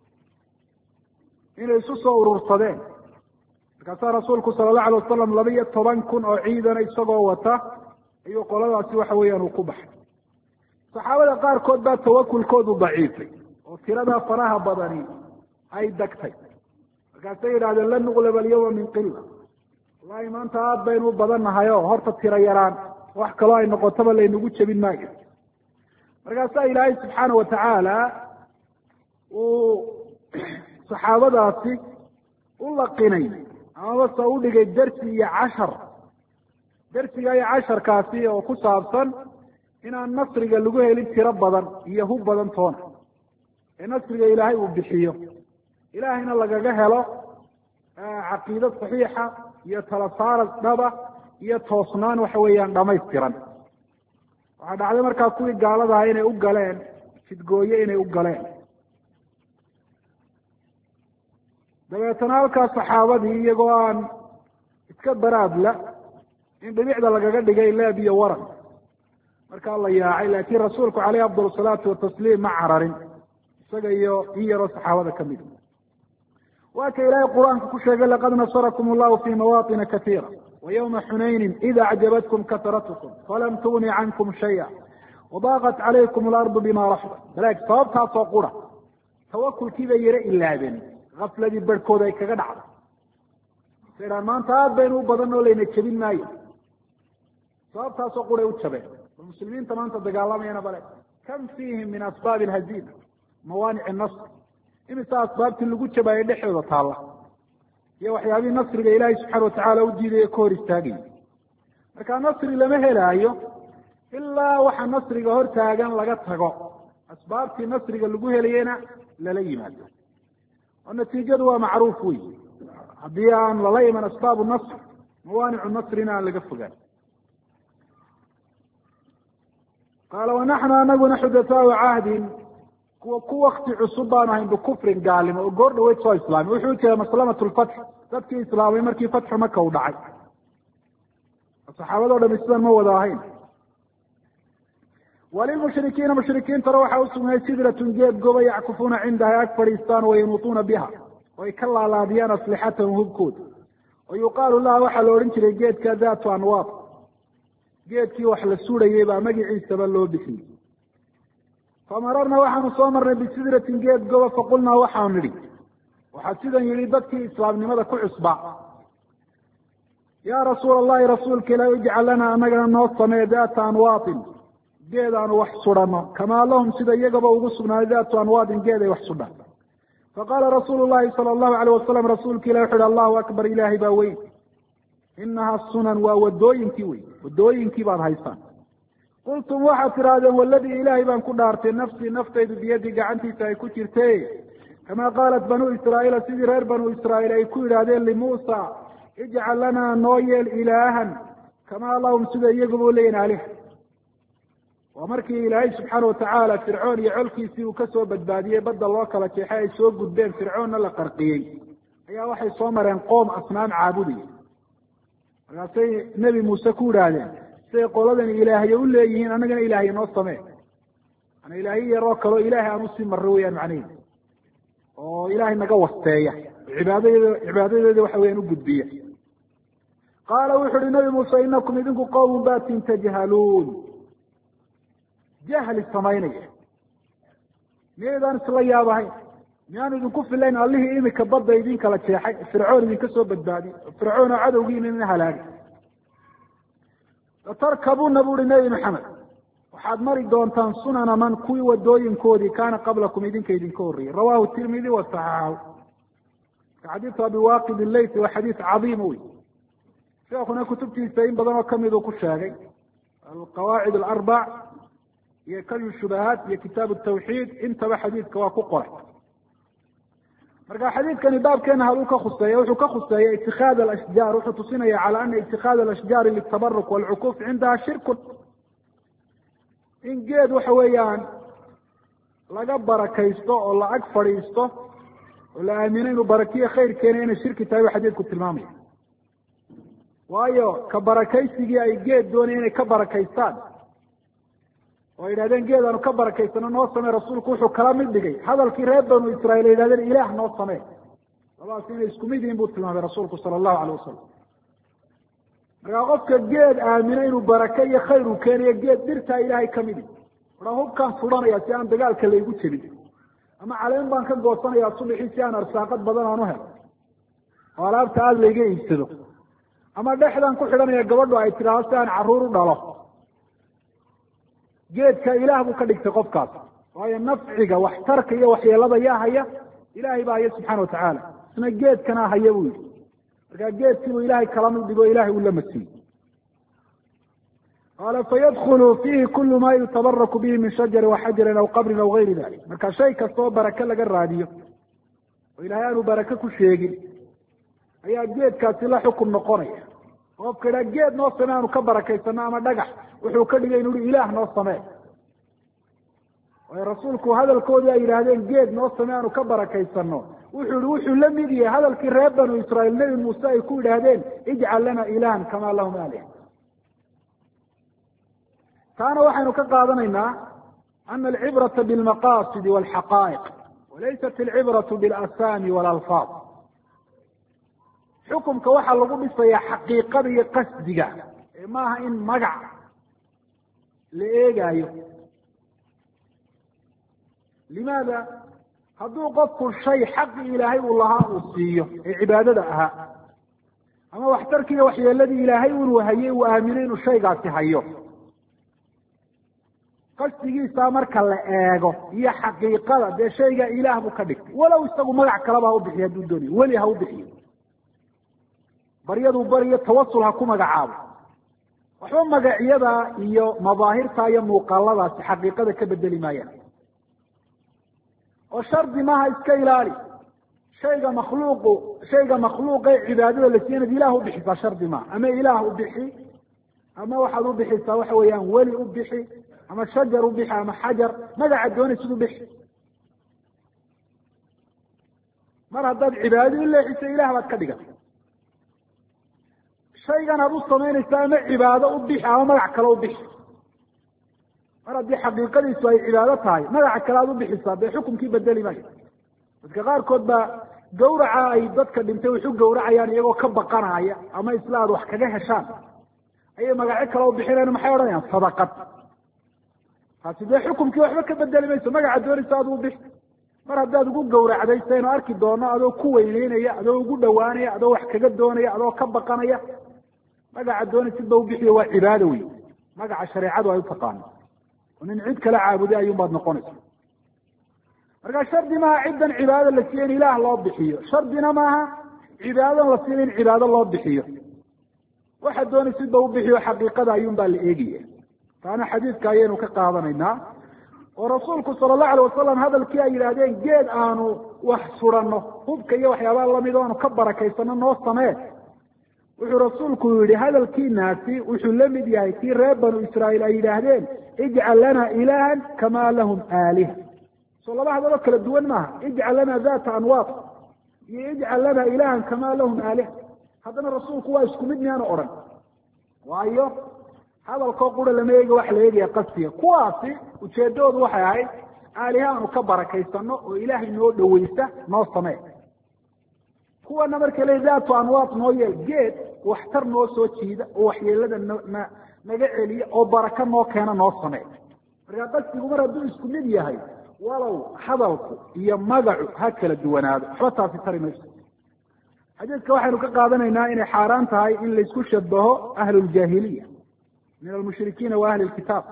inay isu soo urursadeen markaasaa rasuulku sala allahu alay wasalam 12,000 oo ciidana isagoo wata ayuu qoladaasi waxa weeyaan uu ku baxay saxaabada qaarkood baa tawakulkoodu daciifay oo tiradaa faraha badani ay degtay markaasay yidhahdeen lan nuqlab alyawma min qila wallahi maanta aada baynu u badan nahay oo horta tiro yaraan wax kaloo ay noqotaba laynagu jebin maayo markaasaa ilaahay subxaana watacaala uu saxaabadaasi u laqinay amaba se u dhigay dersi iyo cashar dersiga iyo casharkaasi oo ku saabsan inaan nasriga lagu helin tiro badan iyo hub badan toona ee nasriga ilaahay uu bixiyo ilaahayna lagaga helo caqiido saxiixa iyo tala saarad dhaba iyo toosnaan waxa weeyaan dhamaystiran waxaa dhacday markaa kuwii gaaladaha inay u galeen fidgooye inay u galeen dabeetana halkaas saxaabadii iyagoo aan iska baraadla in dhibicda lagaga dhigay leeb iyo waran markaa la yaacay laakiin rasuulku caleyhi afdal salaatu watasliim ma cararin isaga iyo in yaroo saxaabada kamid waa ka ilaahay qur-aanka ku sheegay laqad nasarakum allahu fi mawaaطina katiira وyومa xunayni إida أعjabatkum kasratkum falam tugni cankum shayئa وضاaqت calaykum اlarض bima raxba balaag sababtaasoo qura tawakulkiibay yaro ilaabeen gafladii barhkooda ay kaga dhacday saydhaan maanta aad baynu u badan oo layna jebin maayo sababtaasoo quray u jabeen bal muslimiinta maanta dagaalamayana bale kam fiihim min asbaabi اlhaziima mawaanic الnasr imisa asbaabtii lagu jabaayo dhexdooda taalla iyo waxyaabihii nasriga ilaahay subxaana watacaala u diidayo ka hor istaagaya marka nasri lama helaayo ilaa waxa nasriga hor taagan laga tago asbaabtii nasriga lagu helayena lala yimaado oo natiijadu waa macruuf wey haddii aan lala iman asbaabu nasr mawaanicu nasrina aan laga fogaan qaala wanaxnu anaguna xudathaau cahdin kuwa ku wakti cusub baanu ahayn bikufrin gaalimo oo goor dhaweyd soo islaamay wuxuu jeeda maslamat lfatx dadkii islaamay markii fatxu maka u dhacay saxaabado dhami sidan ma wada ahayn walilmushrikiina mushrikiintana waxaa usugnay sidratun geed goba yackufuuna cindaha ag fadhiistaan wayanuutuuna biha oo ay ka laalaadiyaan aslixatahum hubkooda wa yuqaalu laha waxaa la odhan jiray geedka daatu anwaad geedkii wax la suudhayay baa magiciisaba loo bixiyey famararna waxaanu soo marnay bisidratin geed goba faqulnaa waxaanu nidhi waxaa sidan yidhi dadkii islaamnimada ku cusbaa yaa rasuula allahi rasuulka ilaah ijcal lanaa anagana noo samee daata anwaatin geed aanu wax sudhano kamaa lahum sida iyagaba ugu sugnaaday daatu anwaadin geed ay wax sudhaan faqaala rasuulu llahi sala allahu alayh wasalam rasuulka ilah wuxu uhi allahu akbar ilaahay baa weyn, inaha sunan waa wadooyinkii wey, wadooyinkii baad haysaan. qultum waxaad tidhaahdeen waladii ilaahay baan ku dhaartay nafsii naftaydu biyadii gacantiisa ay ku jirte kamaa qaalat banuu israa'iila sidii reer banuu israa'iil ay ku yidhaahdeen limuusa ijcal lanaa noo yeel ilaahan kamaa lahum sida iyaguba u leeyihin alih. waa markii ilaahay subxaana watacaala fircoon iyo colkiisii uu kasoo badbaadiyey badda loo kala jeexay ay soo gudbeen, fircoonna la qarqiyey, ayaa waxay soo mareen qoom asnaam caabudaya. markaasay nebi muuse ku yidhaahdeen siday qoladani ilaahye u leeyihiin annagana ilaahye noo samee, ana ilaahye yaroo kaleo ilaahay aan usii marro weyaan macnaheedu, oo ilaahay naga wasteeya, cibaadadeeda waxa weyaan u gudbiya. qaala wuxu uhi nabi muuse inakum idinku qowmun batin tajhaluun, jahli samaynaya, miyaydaan isla yaabahayn, miyaan idinku filayn allihii imika badda idin kala jeexay, fircoon idinka soo badbaadiy, fircoon oo cadowgiina ina halaagay. latarkabuna bu uhi nebi maxamed, waxaad mari doontaan sunana man kuwii wadooyinkoodii kaana qablakum idinka idinka horreeyey. rawahu tirmidi wasaxaxahu. xadiisu abi waaqid ilaythi waa xadiis cadiim wey, sheekuna kutubtiisa in badan oo kamid uu ku sheegay, alqawaacid alarbac iyo kalyu shubahaat iyo kitaabu tawxiid, intaba xadiidka waa ku qoray. marka xadiidkani baabkeena haluu ka khuseeya, wuxuu ka khuseeya itikaad alashjaar, wuxuu tusinaya cala ana itikaad alashjaari litabaruk walcukuuf cindaha shirkun, in geed waxa weeyaan laga barakaysto oo la ag fadhiisto oo la aamino inuu barakiyo khayr keena inay shirki tahay buu xadiidku tilmaamaya. waayo ka barakaysigii ay geed doonaya inay ka barakaystaan oo ay yidhahdeen geed aanu ka barakaysano noo samee, rasuulku wuxuu kala mid dhigay hadalkii reer banu israiil ay yidhahdeen ilaah noo samee, labadaas inay isku mid yihiin buu tilmaamay rasuulku sala allahu alayh wasalam. markaa qofka geed aamino inuu barake iyo khayr uu keenayo, geed dhirtaa ilaahay kamidi, waraa hubkaan fudhanaya si aan dagaalka laygu jebin, ama caleen baan ka goosanaya subixii si aan arsaaqad badan aan u helo oo alaabta aada layga iibsado, ama dhexdaan ku xidhanaya gabadhu ay tidhaahdo si aan carruur u dhalo. geedka ilaah buu ka dhigtay qofkaas, waayo nafciga waxtarka iyo waxyeelada yaa haya, ilaahay baa haya subxaana watacaala, isna geedkana haya buu yidhi. markaa geedkii buu ilaahay kala mid dhigo ilahay uu la masiiyey. qaala fayadkulu fiihi kulu ma yutabaraku bihi min shajarin waxajarin aw qabrin aw gayri dalik. marka shay kastoo barake laga raadiyo oo ilahay aanu barake ku sheegin ayaa geedkaasi la xukun noqonaya. qofka idhaa geed noo samee aanu ka barakaysano ama dhagax, wuxuu ka dhigay inu hi ilaah noo samee. waayo rasuulku hadalkoodii ay yidhaahdeen geed noo samee aanu ka barakaysano, wuxuu yihi wuxuu la mid yahay hadalkii reer banu israiil nebi muuse ay ku yidhaahdeen ijcal lana ilahan kamaa lahum alih. taana waxaynu ka qaadanaynaa ana alcibrata bilmaqaasidi walxaqaa'iq walaysat alcibratu bilasami walalfaad. xukumka waxaa lagu dhisayaa xaqiiqada iyo qasdiga, ee maaha in magac la eegaayo. limaada? hadduu qofku shay xaqi ilaahay uu lahaa uu siiyo ee cibaadada ahaa, ama waxtarkiiyo waxyeeladii ilaahay inuu hayay uu aamino inuu shaygaasi hayo, qasdigiisa marka la eego iyo xaqiiqada, dee shaygaa ilaah buu ka dhigtay, walow isagu magac kaleba ha u bixiyo hadduu doonayo, weli ha u bixiyo, baryaduu bariyo tawasul ha ku magacaabo, waxba magacyada iyo madaahirta iyo muuqaaladaasi xaqiiqada ka bedeli maayaan. oo shardi maaha iska ilaali shayga makhluuqe cibaadada la siiya inaad ilaah u bixisaa, shardi maaha. ama ilaah u bixi, ama waxaad u bixisaa waxa weeyaan weli u bixi, ama shajar u bixi, ama xajar, magaca doonaysid u bixi. mar haddaad cibaadada u leexisa ilaah baad ka dhigatay. shaygan aad u samaynaysaa ama cibaado u bixi ama magac kale u bixi. mar haddii xaqiiqadiisu ay cibaado tahay, magaca kale aad u bixisaa dee xukumkii bedeli maayo. dadka qaarkood baa gawraca ay dadka dhintay wax u gawracayaan iyagoo ka baqanaya, ama isla aad wax kaga heshaan ayay magacyo kale u bixinayaan, maxay odhanayaan sadaqad. taasi dee xukumkii waxba ka bedeli mayso, magaca doonaysa aad u bixi. mar haddaad ugu gawracday saynu arki doono, adoo ku weyneynaya, adoo ugu dhawaanaya, adoo wax kaga doonaya, adoo ka baqanaya, magaca doonaysidba u bixiyo waa cibaado wey, magaca shareecadu ay u taqaano. nin cid kala caabuday ayuun baad noqonaysa. marka shardi maaha ciddan cibaado la siiya in ilaah loo bixiyo, shardina maaha cibaadadan la siiya in cibaado loo bixiyo. waxa doonay sida u bixiyo xaqiiqada ayuun baa la eegaya. taana xadiidka ayaynu ka qaadanaynaa. oo rasuulku sala allahu alayh wasalam hadalkii ay yidhaahdeen geed aanu wax suranno, hubka iyo waxyaabaha lamid o aanu ka barakaysano noo samee, wuxuu rasuulku yihi hadalkiinaasi wuxuu la mid yahay kii reer banu israa'iil ay yidhaahdeen ijcal lana ilaahan kamaa lahum aaliha. soo laba hadaloo kala duwan maaha, ijcal lana data anwaad iyo ijcal lana ilaahan kamaa lahum aaliha. haddana rasuulku waa isku mid miyaanu odhan, waayo hadalkoo qura lama eegi, waxa la eegaya qasdiga. kuwaasi ujeedadoodu waxay ahayd aaliha aanu ka barakaysano oo ilaahay noo dhawaysta noo samee. kuwana marka le daatu anwaad noo yeel, geed waxtar noo soo jiida oo waxyeelada naga celiya oo baraka noo keena noo samee. marka qasdigu mar hadduu isku mid yahay, walow hadalku iyo magacu ha kala duwanaado, waxba taasi tari mayso. xadiidka waxaynu ka qaadanaynaa inay xaaraan tahay in laysku shabaho ahluljaahiliya min almushrikiina wa ahli lkitaab.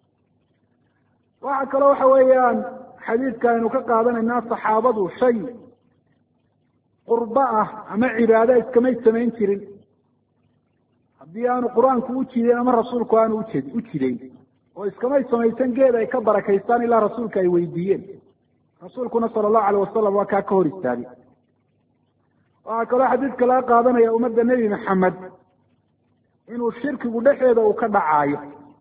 waxa kaloo waxa weeyaan xadiidka aynu ka qaadanaynaa saxaabadu shay qurbo ah ama cibaado iskamay samayn jirin haddii aanu qur-aanku u jideyn ama rasuulku aanu u jideyn, oo iskamay samaysan geed ay ka barakaystaan ilaa rasuulka ay weydiiyeen. rasuulkuna sala allahu alayh wasalam waa kaa ka hor istaagay. waxaa kaloo xadiidka laga qaadanaya ummadda nebi maxamed inuu shirkigu dhexeeda uu ka dhacaayo,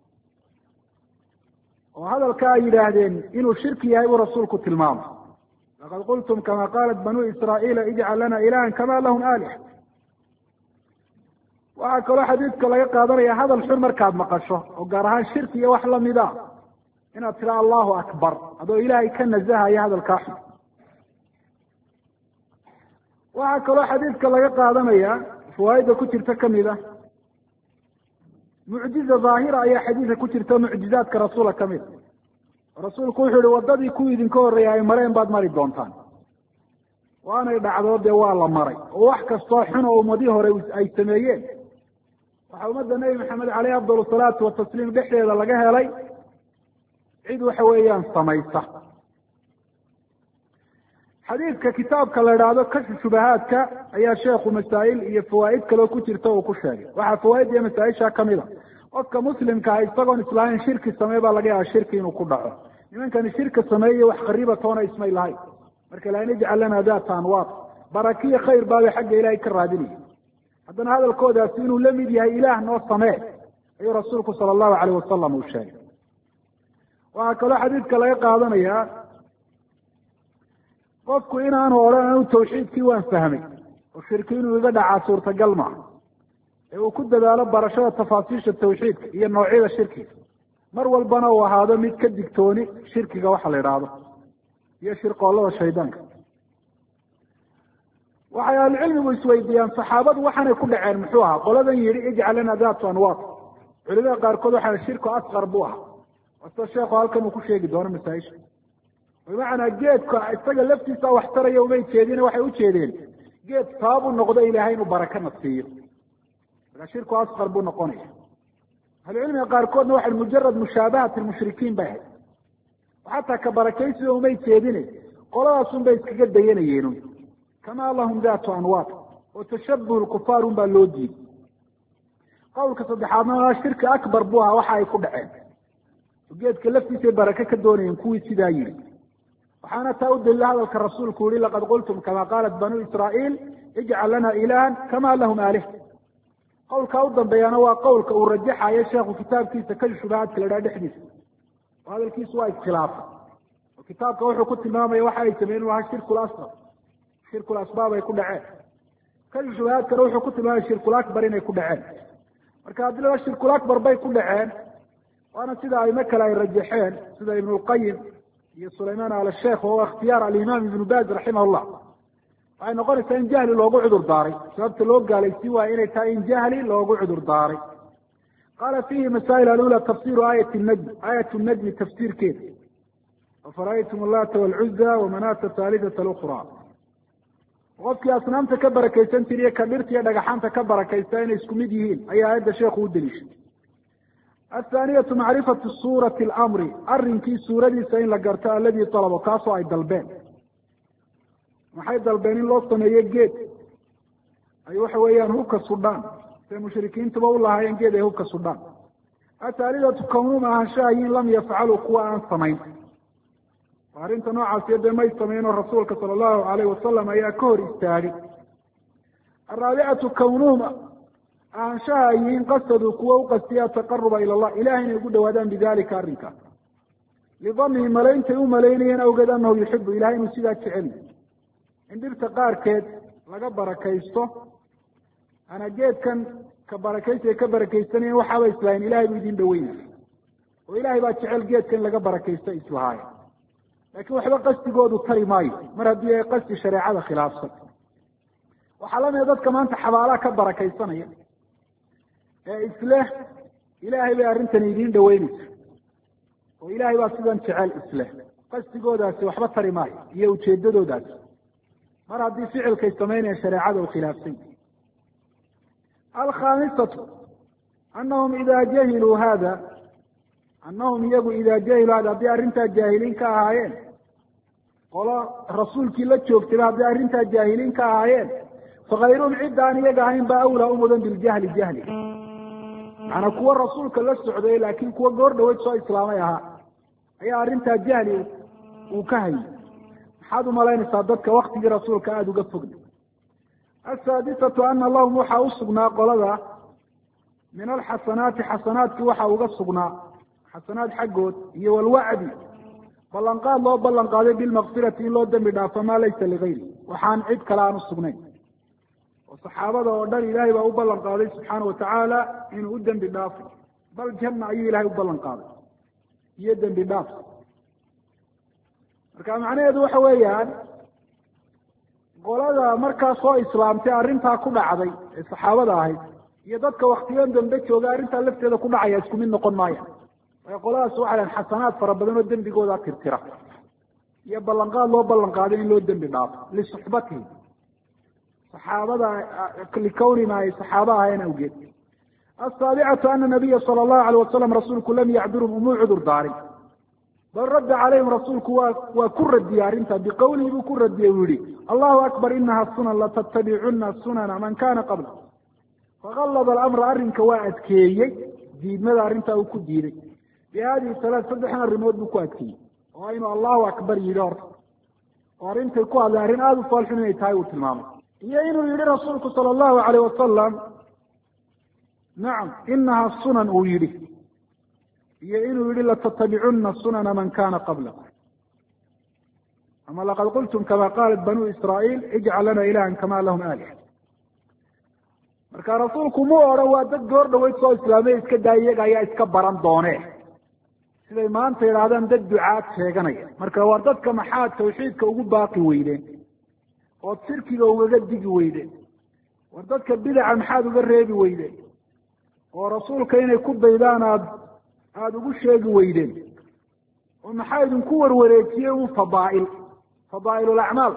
oo hadalka ay yidhaahdeen inuu shirki yahay buu rasuulku tilmaamay. laqad qultum kama qaalat banuu israa'iila ijcal lana ilahan kama lahum aalih. waxaa kaloo xadiidka laga qaadanaya hadal xun markaad maqasho, oo gaar ahaan shirki iyo wax lamida, inaad tira allahu akbar adoo ilaahay ka nasahaya hadalkaa xun. waxaa kaloo xadiidka laga qaadanaya fawaaidda ku jirta kamid ah mucjiza daahira ayaa xadiidka ku jirta mucjizaadka rasuula kamid a. rasuulku wuxuu yihi wadadii kuwii idinka horreeyay ay mareen baad mari doontaan. waanay dhacdoo dee waa la maray, oo wax kastoo xun oo ummadii hore ay sameeyeen waxaa ummadda nebi maxamed caleyhi afdal salaatu watasliim dhexdeeda laga helay cid waxa weeyaan samaysa. xadiidka kitaabka la idhaahdo kashfu shubahaadka ayaa sheekhu masaa'il iyo fawaa'id kaloo ku jirta uu ku sheegay. waxaa fawaa'id iyo masaa-isha kamid a qofka muslimka ah isagoon islaamin shirki samey baa laga yaaba shirki inuu ku dhaco. nimankani shirka sameeye wax qariba toona ismay lahayn, marka laa najcal lana data anwaad, barakiya khayr baabay xagga ilaahay ka raadinaya. haddana hadalkoodaasi inuu la mid yahay ilaah noo samee ayuu rasuulku sala allahu alayh wasalam uu sheegay. waxaa kaloo xadiidka laga qaadanayaa qofku inaanu odhan anu tawxiidkii waan fahmay oo shirki inuu iga dhacaa suurtagal maaha, ee uu ku dadaalo barashada tafaasiisha tawxiidka iyo noocyada shirkiga, mar walbana uu ahaado mid ka digtooni shirkiga waxa la idhaahdo iyo shirqoollada shaydaanka. waxay ahlucilmigu isweydiiyaan saxaabadu waxaanay ku dhaceen muxuu ahaa. qoladan yidhi ijcal lana datu anwaad, culimada qaarkood waxaa shirku asqar buu ahaa, wasta sheekhu halkan uu ku sheegi doono masaa-isha. bimacnaa geedka isaga laftiisa wax taraya umay jeedin, waxay ujeedeen geed sabab u noqdo ilaahay inuu barakana siiyo, markaa shirku asqar buu noqonaya. ahlucilmiga qaarkoodna waxay mujarad mushaabahat lmushrikiin bay ahayd, xataa ka barakaysiga umay jeedine qoladaasun bay iskaga dayanayeen kamaa lahum datu anwaad, oo tashabuh lkufaar un baa loo diiday. qowlka saddexaadna shirki akbar buu ahaa waxa ay ku dhaceen, geedka laftiisay barake ka doonayeen kuwii sidaa yidhi. waxaana taa u dalila hadalka rasuulku yihi laqad qultum kama qaalat banuu israa'iil ijcal lana ilahan kama lahum aalih. qowlkaa u dambeeyana waa qowlka uu rajaxayo sheekhu kitaabkiisa kashfu shubahaadka la dhaha dhexdiisa, oo hadalkiisu waa iskhilaafay. oo kitaabka wuxuu ku tilmaamaya waxa ay sameyen inu ahaa shirkul asqar, shirkul asbaab ay ku dhaceen. kashfu shubahaadkana wuxuu ku tilmaamaya shirkul akbar inay ku dhaceen. marka haddii laba shirkul akbar bay ku dhaceen, waana sida ayma kale ay rajaxeen sida ibn lqayim iyo sulayman al sheikh oo ikhtiyaar alimaam ibnu baz raximahullah. waxay noqonaysaa in jahli loogu cudur daaray, sababta loo gaalaysiin waayo inay tahay in jahli loogu cudur daaray. qaala fiihi masaa'il alula tafsiru aayat najmi tafsiirkeeda, afara'aytum allata walcuza wamanata thalithata alukra. qofkii asnaamta ka barakaysan jiriye ka dhirta iyo dhagaxaanta ka barakaysta inay isku mid yihiin ayaa aayadda sheekhu u deliishay. athaaniyatu macrifatu suurati alamri arrinkii suuradiisa in la garto alladii talabo kaasoo ay dalbeen. maxay dalbeen in loo sameeyo geed ay waxa weeyaan hubka sudhaan say mushrikiintuba u lahaayeen geed ay hubka sudhaan. athaalidatu kawnum ahaanshahayin lam yafcaluu kuwa aan samayn. arrinta noocaasiyo dee may samaynoo rasuulka sala allahu alayhi wasalam ayaa ka hor istaagay. araabicatu kawnuhum ahaanshaha yihiin qasaduu kuwa u qastiya ataqaruba ila allah ilahay inay ugu dhawaadaan bidalika arrinkaas lidanihi malaintay u malaynayeen awgeed anahu yuxibu ilahay inuu sidaa jecel. in dhirta qaarkeed laga barakaysto ana geedkan ka barakaysi ay ka barakaysanayeen waxaaba islaahin ilahay buu idin dhaweynaya oo ilahay baa jecel geedkan laga barakaysto islahaaya, laakiin waxba qasdigoodu tari maayo mar haddii ay qasdi shareecada khilaafsan. waxaa lamida dadka maanta xabaalaha ka barakaysanaya ee isleh ilaahay bay arrintani idiin dhaweynaysa oo ilaahay baa sidan jecel isleh, qasdigoodaasi waxba tari maayo iyo ujeedadoodaasi mar haddii ficilkay samaynayaan shareecada u khilaafsan. alkhaamisatu anahum idaa jahiluu hada anahum iyagu idaa jahiluu hada haddii arrintaa jaahiliin ka ahaayeen, qolo rasuulkii la joogtayba haddii arrintaa jaahiliin ka ahaayeen, fakayruhum cidda aan iyaga ahayn baa awlaa u mudan biljahli jahli. macnaa kuwa rasuulka la socday laakiin kuwa goor dhaweyd soo islaamay ahaa ayaa arrintaa jahli uu ka hayay. maxaad umalaynaysaa dadka waktigii rasuulka aada uga fogna. asaadisatu ana lahum waxaa usugnaa qolada min alxasanaati xasanaadkii waxaa uga sugnaa xasanaad xaggood iyo walwacdi ballanqaad loo ballan qaaday bilmakfirati in loo dembi dhaafo maa laysa ligayri waxaan cid kale aan usugnayn. oo saxaabada oo dhan ilaahay baa u ballan qaaday subxaana watacaala inuu u dembi dhaafo, bal janna ayuu ilahay u ballan qaaday iyo dembi dhaaf. marka macnaheedu waxa weeyaan qolada markaa soo islaamtay arrintaa ku dhacday ee saxaabada ahayd iyo dadka waktigan dambe jooga arrintaa lafteeda ku dhacaya isku mid noqon maaya. waayo qoladaas waxay dhahan xasanaad fara badan oo dembigooda tirtira iyo ballanqaad loo ballan qaaday in loo dembi dhaafo lisuxbatihi saxaabada likawnima ay saxaaba ahayn awgeed. asaabicatu ana nabiya sala allahu alayh wasalam rasuulku lam yacdurhum umuu cudur daarin bal radda calayhim rasuulku waa ku radiyey arrintaa biqowlihi buu ku radiyey uu yihi allahu akbar inaha sunan latattabicuna sunana man kana qabla. fagallada alamra arrinka waa adkeeyey diidmada arrintaa uu ku diiday bihadihi salaat saddexan arrimood buu ku adkeeyey oo inuu allahu akbar yidhi horta oo arrintay ku hadlay arrin aada u foolxun inay tahay uu tilmaamay, iyo inuu yihi rasuulku sala allahu alayh wasalam nacam inaha sunan uu yidhi, iyo inuu yihi latattabicuna sunana man kana qablakum ama laqad qultum kama qaalat banuu israa'iil ijcal lana ilahan kama lahum aalih. marka rasuulku mu odhan waa dad goor dhaweyd soo islaamay iska daa iyaga ayaa iska baran doonee siday maanta yidhaahdaan dad ducaad sheeganaya. marka waa dadka maxaad tawxiidka ugu baaqi weydeen ood shirkiga ugaga digi weydeen, war dadka bidaca maxaad uga reebi weydeen oo rasuulka inay ku daydaan aada ugu sheegi weydeen, oo maxaa idinku warwareejiyey un fadaa'il alacmaal.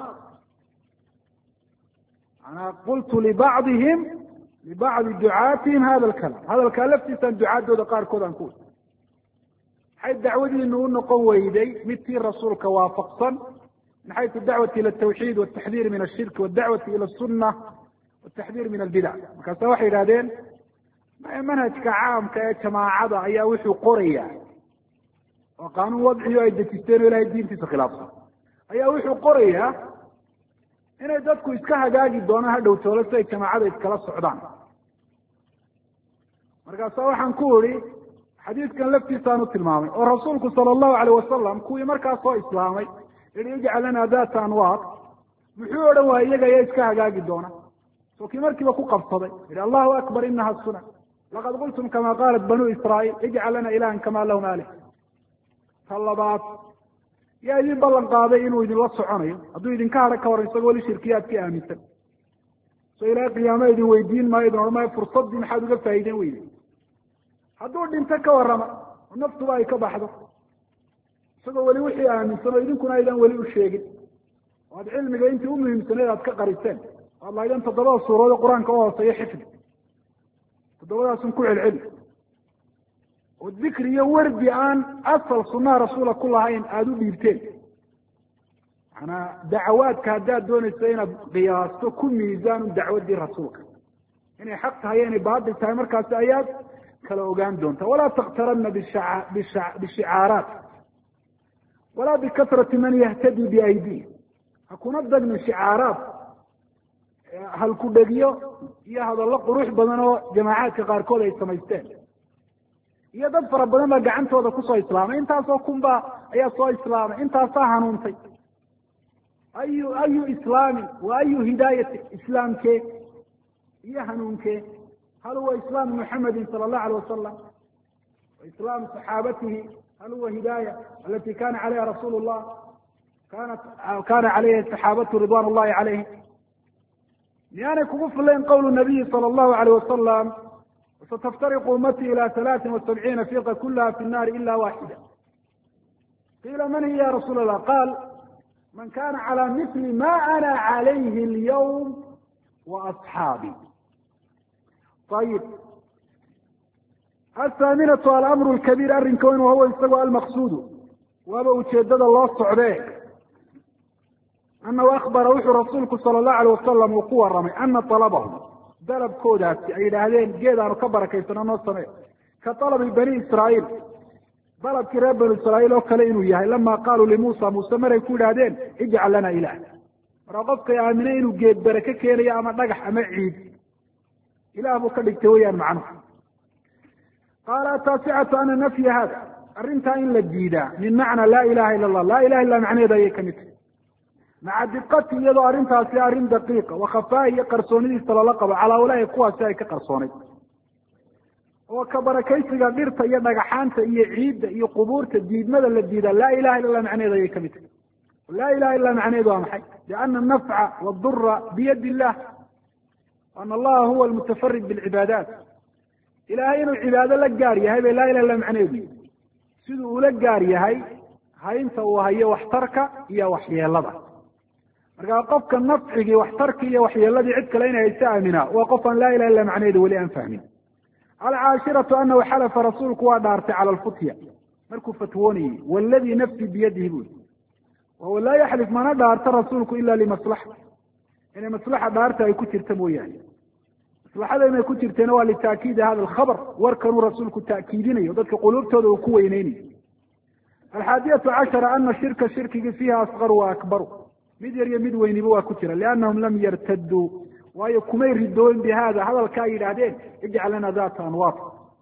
manaa qultu libacdi ducaatihim hada alkalam hadalkaa laftiisaan ducaadooda qaarkood aan ku weyy. maxay dacwadiinu u noqon weyday mid tii rasuulka waafaqsan min xaysu dacwati ila altawxiid waltaxdiir min ashirki wadacwati ila asunna waltaxdiir min albidac. markaasa waxay yidhahdeen manhajka caamka ee jamaacada ayaa wuxuu qoraya oo qaanuun wadciyo ay dejisteen oo ilahay diintiisa khilaafsan ayaa wuxuu qorayaa inay dadku iska hagaagi doonaan hadhow toolo si ay jamaacada iskala socdaan. markaasa waxaan ku idhi xadiidkan laftiisaan u tilmaamay oo rasuulku sala allahu alayh wasalam kuwii markaas soo islaamay yihi ijcal lana data anwaar muxuu odhan waaya iyaga ayaa iska hagaagi doona soo kii markiiba ku qabsaday yihi allahu akbar inaha sunan laqad qultum kama qaalat banuu israa'iil ijcal lana ilahan kama lahum aalih. ta labaad yaa idin ballan qaaday inuu idinla soconayo hadduu idinka hadha ka hor isagoo weli shirkiyaadkii aaminsan so ilaahay qiyaama idin weydiin maayo idin odhan maayo fursaddii maxaad uga faa'iideen weyde. hadduu dhinto ka warrama oo naftuba ay ka baxdo isagoo weli wixii aaminsan oo idinkuna aydan weli u sheegin oo aad cilmiga intii u muhiimsaneed aad ka qariseen o ad lahaydeen 7 suurood oo qur-aanka u hooseeyo xifdi 7daasun ku celceli oo dikri iyo wardi aan asal sunnaha rasuula ku lahayn aada u dhiibteen manaa dacawaadka haddaad doonayso inaad qiyaasto ku miisaanu dacwadii rasuulka inay xaq tahay inay baatil tahay markaasi ayaad kala ogaan doontaa walaa takhtaranna bishicaaraat walaa bikasrati man yahtadii biaydiih ha kuna dagnin shicaaraat halku dhegyo iyo hadallo qurux badan oo jamaacaadka qaarkood ay samaysteen iyo dad fara badan baa gacantooda kusoo islaamay intaasoo kunbaa ayaa soo islaamay intaasaa hanuuntay ayu islaamin wa ayu hidaayati islaamkee iyo hanuunkee hal huwa islaamu muxamedin sala allahu alayh wasalam wa islaamu saxaabatihi hal huwa hidaaya alati kana calayha rasuulu llah kana calayha saxaabatu ridwan ullahi calayhim miyaanay kugu filayn qawlu nabiyi sala allahu alayh wasalam satftariqu ummatii ila 73 firqa kulaha fi nnaari ila waxida qiila man hiya ya rasuul allah qaal man kana calى mili ma ana calayhi اlyawm waasxaabi ayib athaaminatu alamru lkabiir arrinka weyn wahuwa isagoo almaqsuudu waaba ujeedada loo socdee anahu akbara wuxuu rasuulku sala allahu alayh wasalam uu ku waramay ana alabahum dalabkoodaasi ay yidhaahdeen geed aanu ka barakaysano noo samee ka alabi bani israa'iil dalabkii reer banu israa'iil oo kale inuu yahay lama qaaluu limuusa muuse maray ku yidhaahdeen ijcal lana ilaah markaa qofkay aaminay inuu geed barake keenayo ama dhagax ama ciid ilaah buu ka dhigtay weyaan macnuhu qaala ataasicatu ana nafya hada arrintaa in la diidaa min macna laa ilaha ila allah laa ilaha illa macnaheeda ayay kamid tahay maca diqati iyadoo arrintaasi arrin daqiiqa wakhafaa'i iyo qarsoonidiisa lala qabo calaa ulaahi kuwaasi ay ka qarsoonayd oo ka barakaysiga dhirta iyo dhagaxaanta iyo ciidda iyo qubuurta diidmada la diidaa laa ilaha illa allah macnaheeda ayay kamid tahay laa ilaha illa macnaheedu waa maxay liana anafca waadura biyadi illah ana allaha huwa almutafarid bilcibaadaat ilahay inuu cibaado la gaar yahay bay laa ilaha illa macnaheedu siduu ula gaar yahay haynta uu hayo waxtarka iyo waxyeelada markaa qofka nafcigii waxtarkii iyo waxyeeladii cid kale inay haysa aaminaa waa qof aan laa ilaha illa macnaheedu weli aan fahmin alcaashiratu anahu xalafa rasuulku waa dhaartay cala alfutya markuu fatwoonayey waladii nafsi biyadihi bui wahuwa laa yaxlif mana dhaarta rasuulku ila limaslaxa inay maslaxa dhaarta ay ku jirta mooyaane maslaxada inay ku jirteena waa litaakiidi hada alkhabar warkanuu rasuulku ta'kiidinayo dadka quluubtooda uu ku weyneynayo alxaadiyatu cashara ana shirka shirkigi fiiha asqaru wa akbaru mid yar iyo mid weyniba waa ku jira liannahum lam yartaduu waayo kumay ridooyin bi hada hadalkaa yidhaahdeen ijcal lana data anwaar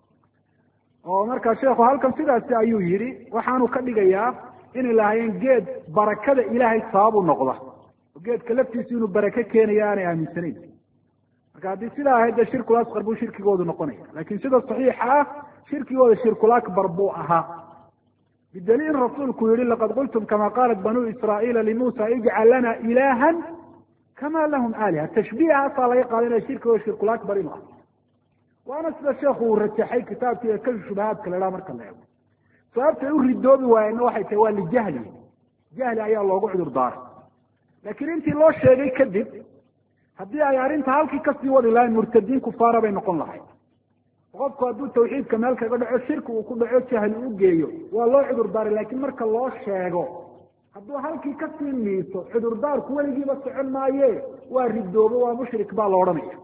oo markaa sheekhu halkan sidaasi ayuu yidhi waxaanu ka dhigayaa inay lahaayeen geed barakada ilaahay sababu noqda oo geedka laftiisu inuu barake keenayo aanay aaminsanayn marka haddii sidaa ahayd dee shirkul asqar buu shirkigoodu noqonaya lakin sida saxiixa ah shirkigooda shirkul akbar buu ahaa bidaliil rasuulku yihi laqad qultum kama qaalat banuu israa'iila limuusa ijcal lana ilahan kama lahum aaliha tashbiihaasaa laga qaadanaya shirkigooda shirkul akbar inu ah waana sida sheekhu uu rajaxay kitaabkiiga kashu shubahaadka la idhaha marka la eego sababtay u ridoobi waayeenna waxay tahay waa lijahli jahli ayaa loogu cudur daaray laakiin intii loo sheegay kadib haddii ay arrinta halkii kasii wadi lahayn murtadiin kufaara bay noqon lahayd qofku hadduu tawxiidka meel kaga dhaco shirki uu ku dhaco jahli u geeyo waa loo cudur daaray laakiin marka loo sheego hadduu halkii kasii miiso cudurdaarku weligiiba socon maaye waa ridoobo waa mushrik baa la odhanaya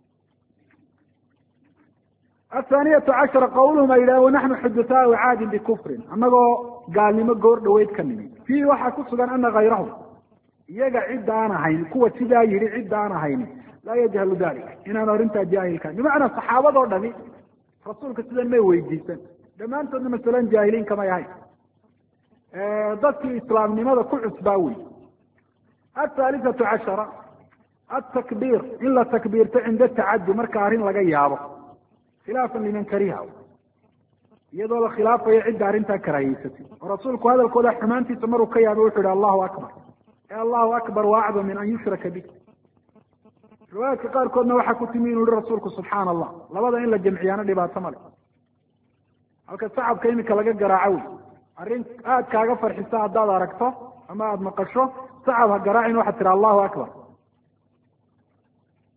athaaniyatu cashara qawluhum ay yidhahen wanaxnu xudathaau caadin bikufrin annagoo gaalnimo goor dhaweyd ka nimid fiihi waxaa ku sugan ana kayrahum iyaga cidda aan ahayn kuwa sidaa yidhi cidda aan ahayni laa yajhalu dalik inaanu arrintaa jaahilkaan bimacnaa saxaabadoo dhami rasuulka sidan may weydiisan dhammaantoodna masalan jaahiliin kamay ahayn dadkii islaamnimada ku cusbaa wey athaalithatu cashara atakbiir in la takbiirto cinda tacadi marka arrin laga yaabo khilaafan liman kariha iyadoo la khilaafayo cidda arrintaa karaahiysatay oo rasuulku hadalkooda xumaantiisa maruu ka yaabay wuxu yihi allahu akbar allahu akbar wa acdam min an yushraka bik riwaayaadka qaarkoodna waxaa ku timi inu yihi rasuulku subxaana allah labada in la jamciyaano dhibaato male halka sacabka iminka laga garaaco wey arrin aad kaaga farxisa haddaad aragto ama aada maqasho sacab ha garaacin waxaad tihi allahu akbar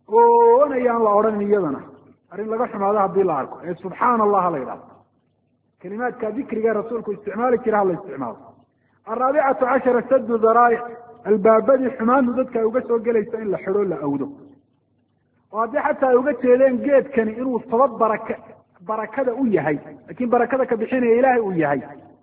oonayaan la odhanin iyadana arrin laga xumaado haddii la arko ee subxaana allah la yidhahdo kalimaadka dikriga rasuulku isticmaali jira hala isticmaalo. araabicatu cashara sadu daraa'ic, albaabadii xumaantu dadka ay uga soo gelaysa in la xidho la awdo, oo haddii xataa ay uga jeedeen geedkani inuu sabab barakada u yahay, laakiin barakada ka bixinaya ilaahay uu yahay,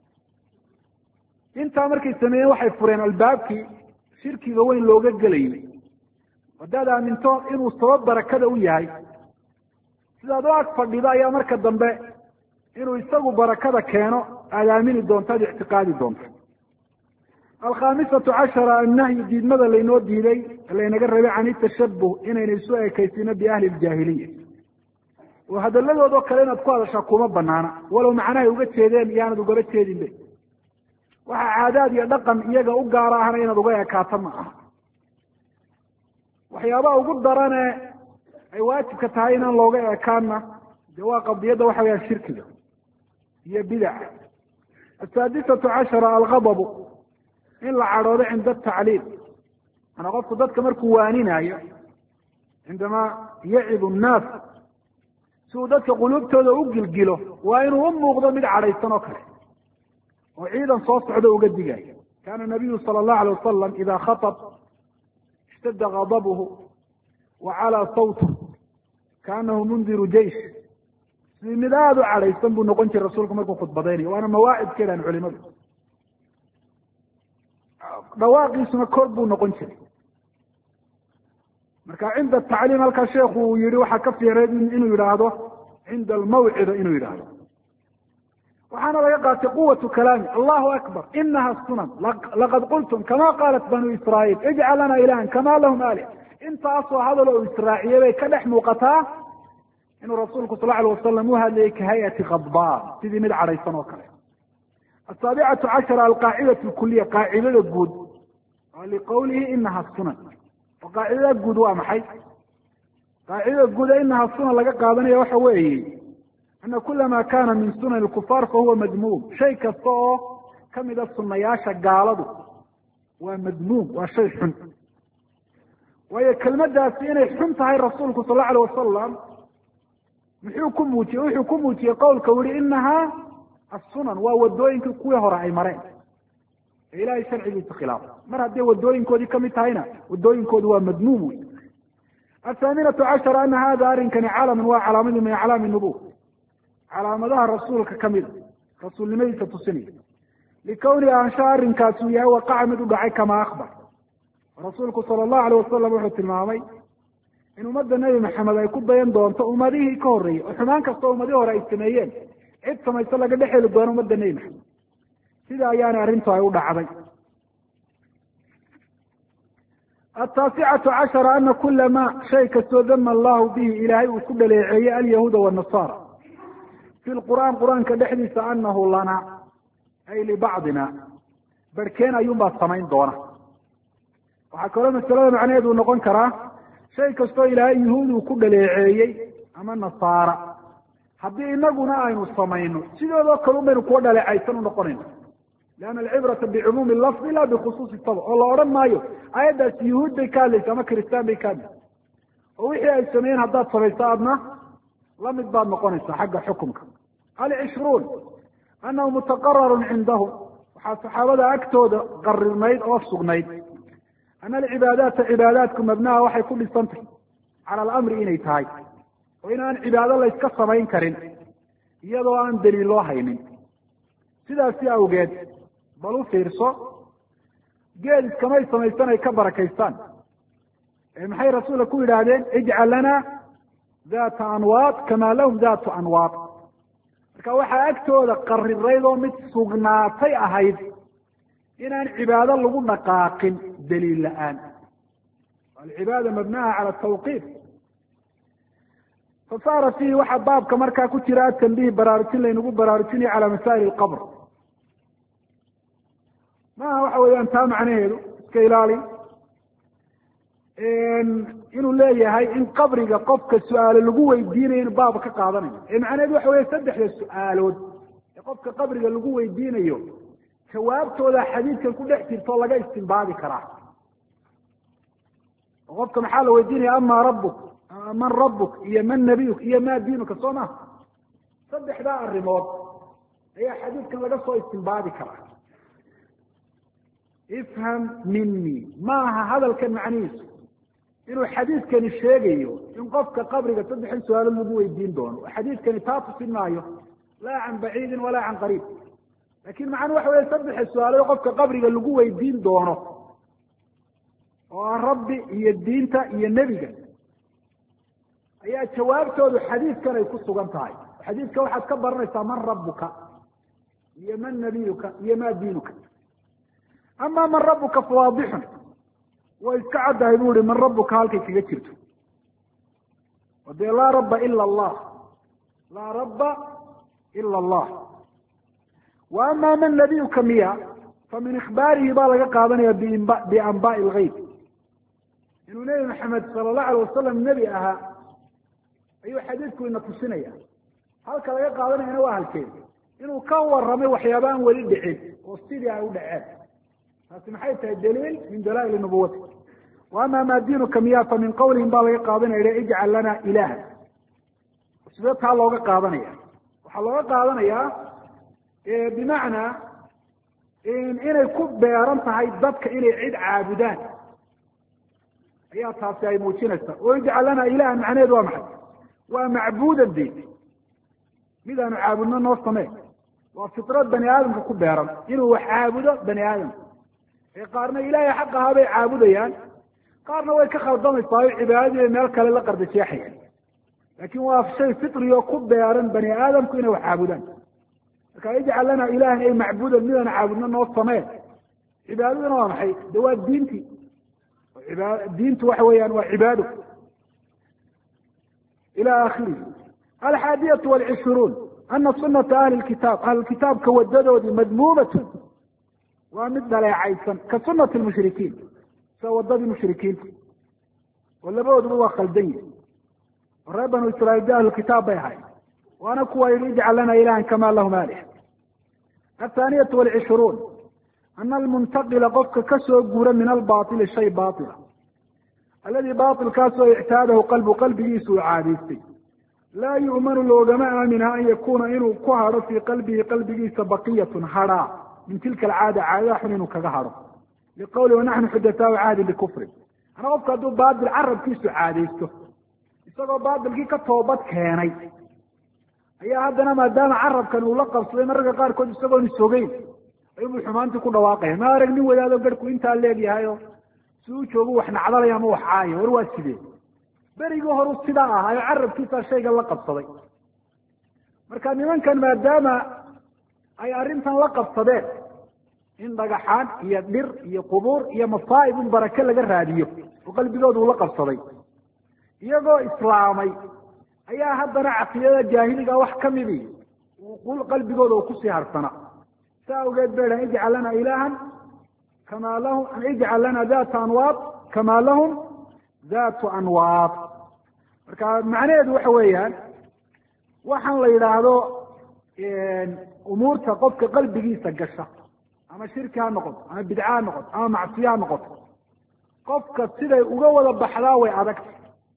intaa markay sameeyeen waxay fureen albaabkii shirkiga weyn looga gelayay. haddaad aaminto inuu sabab barakada u yahay, sidaad u ag fadhido ayaa marka dambe inuu isagu barakada keeno aada aamini doonto, ad ictiqaadi doonto. alkhaamisatu cashara annahyu, diidmada laynoo diiday laynaga rabay can itashabuh, inayna isu ekaysino biahli ljaahiliya, oo hadalladoodoo kale inaad ku hadashaa kuma banaana, walow macnahay uga jeedeen iyaanad ugaba jeedinbe. waxa caadaad iyo dhaqan iyaga u gaara ahna inaad uga ekaato ma aha. waxyaabaha ugu darane ay waajibka tahay inaan looga ekaanna dee waa qadiyadda waxa weyaan shirkiga iyo bidaca. asaadisatu cashara alghadabu, in la cadhoodo cinda atacliim, manaa qofku dadka markuu waaninaayo, cindamaa yacidu nnaas, si uu dadka quluubtooda u gilgilo, waa inuu u muuqdo mid cadhaysan oo kale oo ciidan soo socdo uga digayo. kaana nabiyu sala allahu alay wasalam ida khatab ishtadda gadabuhu wa calaa sawtuh kaanahu mundiru jeish, sidii mid aada u cadhaysan buu noqon jiray rasuulku markuu khudbadaynayo, waana mawaacidkeedaan culimadu. dhawaaqiisuna kor buu noqon jiray. marka cinda atacliim halkaa sheekhu uu yihi waxaa ka fiireed inuu yidhaahdo cinda almawcida inuu yidhaahdo. waxaana laga qaatay quwatu kalaami, allahu akbar inaha sunan laqad qultum kama qaalat banuu israaiil ijcal lana ilahan kama lahum alih. intaasoo hadal oo israaciyay bay ka dhex muuqataa inuu rasuulku sal alay wasalam u hadlayay kahayati khadbaan, sidii mid cadhaysan oo kale. asaabicatu cashara alqaacidatu lkuliya, qaacidada guud liqawlihi inaha sunan. oo qaacidada guud waa maxay? qaacidada guud ee inaha sunan laga qaadanaya waxa weeye ana kula ma kana min sunan lkufaar fahuwa madmuum, shay kasta oo kamida sunayaasha gaaladu waa madmuum, waa shay xun. waayo kelmadaasi inay xun tahay rasuulku sal allahu alayh wasalam wuxuu ku muujiyey qowlka u yihi inaha assunan, waa wadooyinkii kuwii hore ay mareen ee ilahay sharcigiisa khilaaf. mar hadday wadooyinkoodii kamid tahayna wadooyinkoodu waa madmuum wey. athaaminatu cashara ana hada arrinkani calaman, waa calaamadii min aclaami nubuwa, calaamadaha rasuulka kamida, rasuulnimadiisa tusinaya. likawni anshaa arrinkaasi uu yahay waqaca mid u dhacay kama akbar. rasuulku sala allahu alayh wasalam wuxuu tilmaamay in ummadda nebi maxamed ay ku dayan doonto ummadihii ka horreeyey, oo xumaan kastoo ummadihii hore ay sameeyeen cid samayso laga dhex heli doono ummadda nebi maxamed. sida ayaana arrintu ay u dhacday. ataasicatu cashara ana kula ma shay kastoo dama allahu bihi ilaahay uu ku dhaleeceeyey alyahuuda wanasaara fi lqur'aan, qur-aanka dhexdiisa anahu lana ay libacdina, barhkeen ayuunbaa samayn doona. waxaa kaloo masalada macnaheedu noqon karaa shay kastoo ilaahay yuhuud uu ku dhaleeceeyey ama nasaara, haddii inaguna aynu samayno sidoodoo kale un baynu kuwa dhaleecaysan u noqonayna. lianna alcibrata bicumuumi lafdi la bikhusuusi sabab, oo la odhan maayo aayaddaasi yuhuud bay ka hadlaysa ama kiristaan bay ka hadlaysa, oo wixii ay sameeyeen haddaad samayso aadna lamid baad noqonaysaa xagga xukumka. alcishruun annahu mutaqararun cindahum, waxaa saxaabada agtooda qarirnayd oo sugnayd ana alcibaadaata, cibaadaadku mabnaha waxay ku dhisantahy cala alamri inay tahay, oo inaan cibaado layska samayn karin iyadoo aan daliil loo haynin. sidaasi awgeed bal u fiirso, geed iskamay samaysan ay ka barakaystaan, maxay rasuulka ku yidhaahdeen ijcal lana data anwaad kama lahum datu anwaad. marka waxaa agtooda qarirayd oo mid sugnaatay ahayd inaan cibaado lagu dhaqaaqin daliil la-aan. alcibaada mabnaha cala tawqiif. fasaara fiihi waxaa baabka markaa ku jira atanbiih, baraarujin laynagu baraarujinayo cala masaa'il alqabr. maaha waxa weeyaan taa macnaheedu iska ilaali inuu leeyahay in qabriga qofka su-aalo lagu weydiinayo inu baaba ka qaadanayo. macnaheedu waxa weya saddexda su-aalood ee qofka qabriga lagu weydiinayo jawaabtooda xadiidkan ku dhex jirto laga istinbaadi karaa. oo qofka maxaa la weydiinaya ama rabuk, man rabuk iyo man nabiyuk iyo ma diinuka, soo maha. saddexdaa arrimood ayaa xadiidkan laga soo istinbaadi karaa. ifham minii maaha hadalkan macnihiisu inuu xadiidkani sheegayo in qofka qabriga 3 su-aalood lagu weydiin doono. xadiidkani taa tusin maayo laa can baciidin walaa can qariib. lakin macnuu waxa wey 3 su-aalood qofka qabriga lagu weydiin doono oo ah rabbi iyo diinta iyo nebiga ayaa jawaabtoodu xadiidkan ay ku sugan tahay. xadiidka waxaad ka baranaysaa man rabuka iyo man nabiyuka iyo ma diinuka. ama man rabuka fawaadixun way iska caddahay bu ihi man rabuka halkay kaga jirto. o dee laa rabba ila allah, laa rabba ila allah. wa ama man nabiyuka miya famin ikhbaarihi baa laga qaadanaya bianbaai lgayb. inuu nebi maxamed sala allahu alay wasalam nebi ahaa ayuu xadiidku ina tusinaya. halka laga qaadanayana waa halkeeda inuu ka waramay waxyaaba aan weli dhicin oo sidii ay u dhaceen. taasi maxay tahay daliil min dalaa'il nubuwati. wa ama ma diinuka miya famin qawlihim baa laga qaadanaya ijcal lana ilaha. sidee taa looga qaadanaya? waxaa looga qaadanayaa bimacnaa inay ku beeran tahay dadka inay cid caabudaan ayaa taasi ay muujinaysaa. oo ijcal lana ilahan macnaheedu waa maxay? waa macbuudan de midaanu caabudno noo samee. waa fitrad bani aadamka ku beeran inuu wax caabudo bani aadamka. ee qaarna ilaahay xaq ahaa bay caabudayaan, qaarna way ka khaldamaysaa o cibaadadii meel kale la qardajeexayaan. laakin waa shay fitri oo ku beeran bani aadamku inay wax caabudaan. marka ijcal lana ilahan ay macbuudan midaanu caabudno noo samee. cibaadaduna waa maxay? de waa diintii. diintu waxa weeyaan waa cibaado ila akhirihi. 21 ana sunata ahli lkitaab ahlulkitaabka wadadoodii madmuumatun waa mid dhaleecaysan ka sunati lmushrikiin sida wadadii mushrikiinta oo labadooduba waa khaldan yihi. oo reer banu israiil de ahlulkitaab bay ahay waana kuwa yihi ijcal lana ilahan kama lahum alih. 22 ana almuntaqila qofka kasoo guura min albaili shay baila alladii bailkaasoo ictaadahu qalbigiisu uu caadaystay laa yu'manu loogama aaminha an yakuuna inuu ku hadho fii qalbihi qalbigiisa baqiyatun hadhaa min tilka alcaada caadada xun inuu kaga hadho liqawli wanaxnu xudathaau cahdin bikufri. ana qofka hadduu baatil carabkiisu caadaysto isagoo baatilkii ka toobad keenay ayaa haddana maadaama carabkan uu la qabsaday mararka qaarkood isagoon isogeyn ayuubuu xumaantii ku dhawaaqaya. ma arag nin wadaado garhku intaa leegyahayo si u joogu wax nacdalaya ama wax caayo war waa sidee berigii horu sidaa ahaayo carabkiisaa shaygan la qabsaday. marka nimankan maadaama ay arrintan la qabsadeen in dhagaxaan iyo dhir iyo qubuur iyo masaa'ib in barake laga raadiyo oo qalbigooda uu la qabsaday iyagoo islaamay ayaa haddana caqiidada jaahiliga wax kamidi qalbigooda uu kusii harsana. saa awgeed bay dhahan ijcal lana ilahan kama lahum ijcal lana data anwaad kama lahum datu anwaad. marka macnaheedu waxa weeyaan waxaan la yidhaahdo umuurta qofka qalbigiisa gasha ama shirki ha noqoto ama bidca ha noqoto ama macsiye ha noqoto qofka siday uga wada baxdaa way adagta.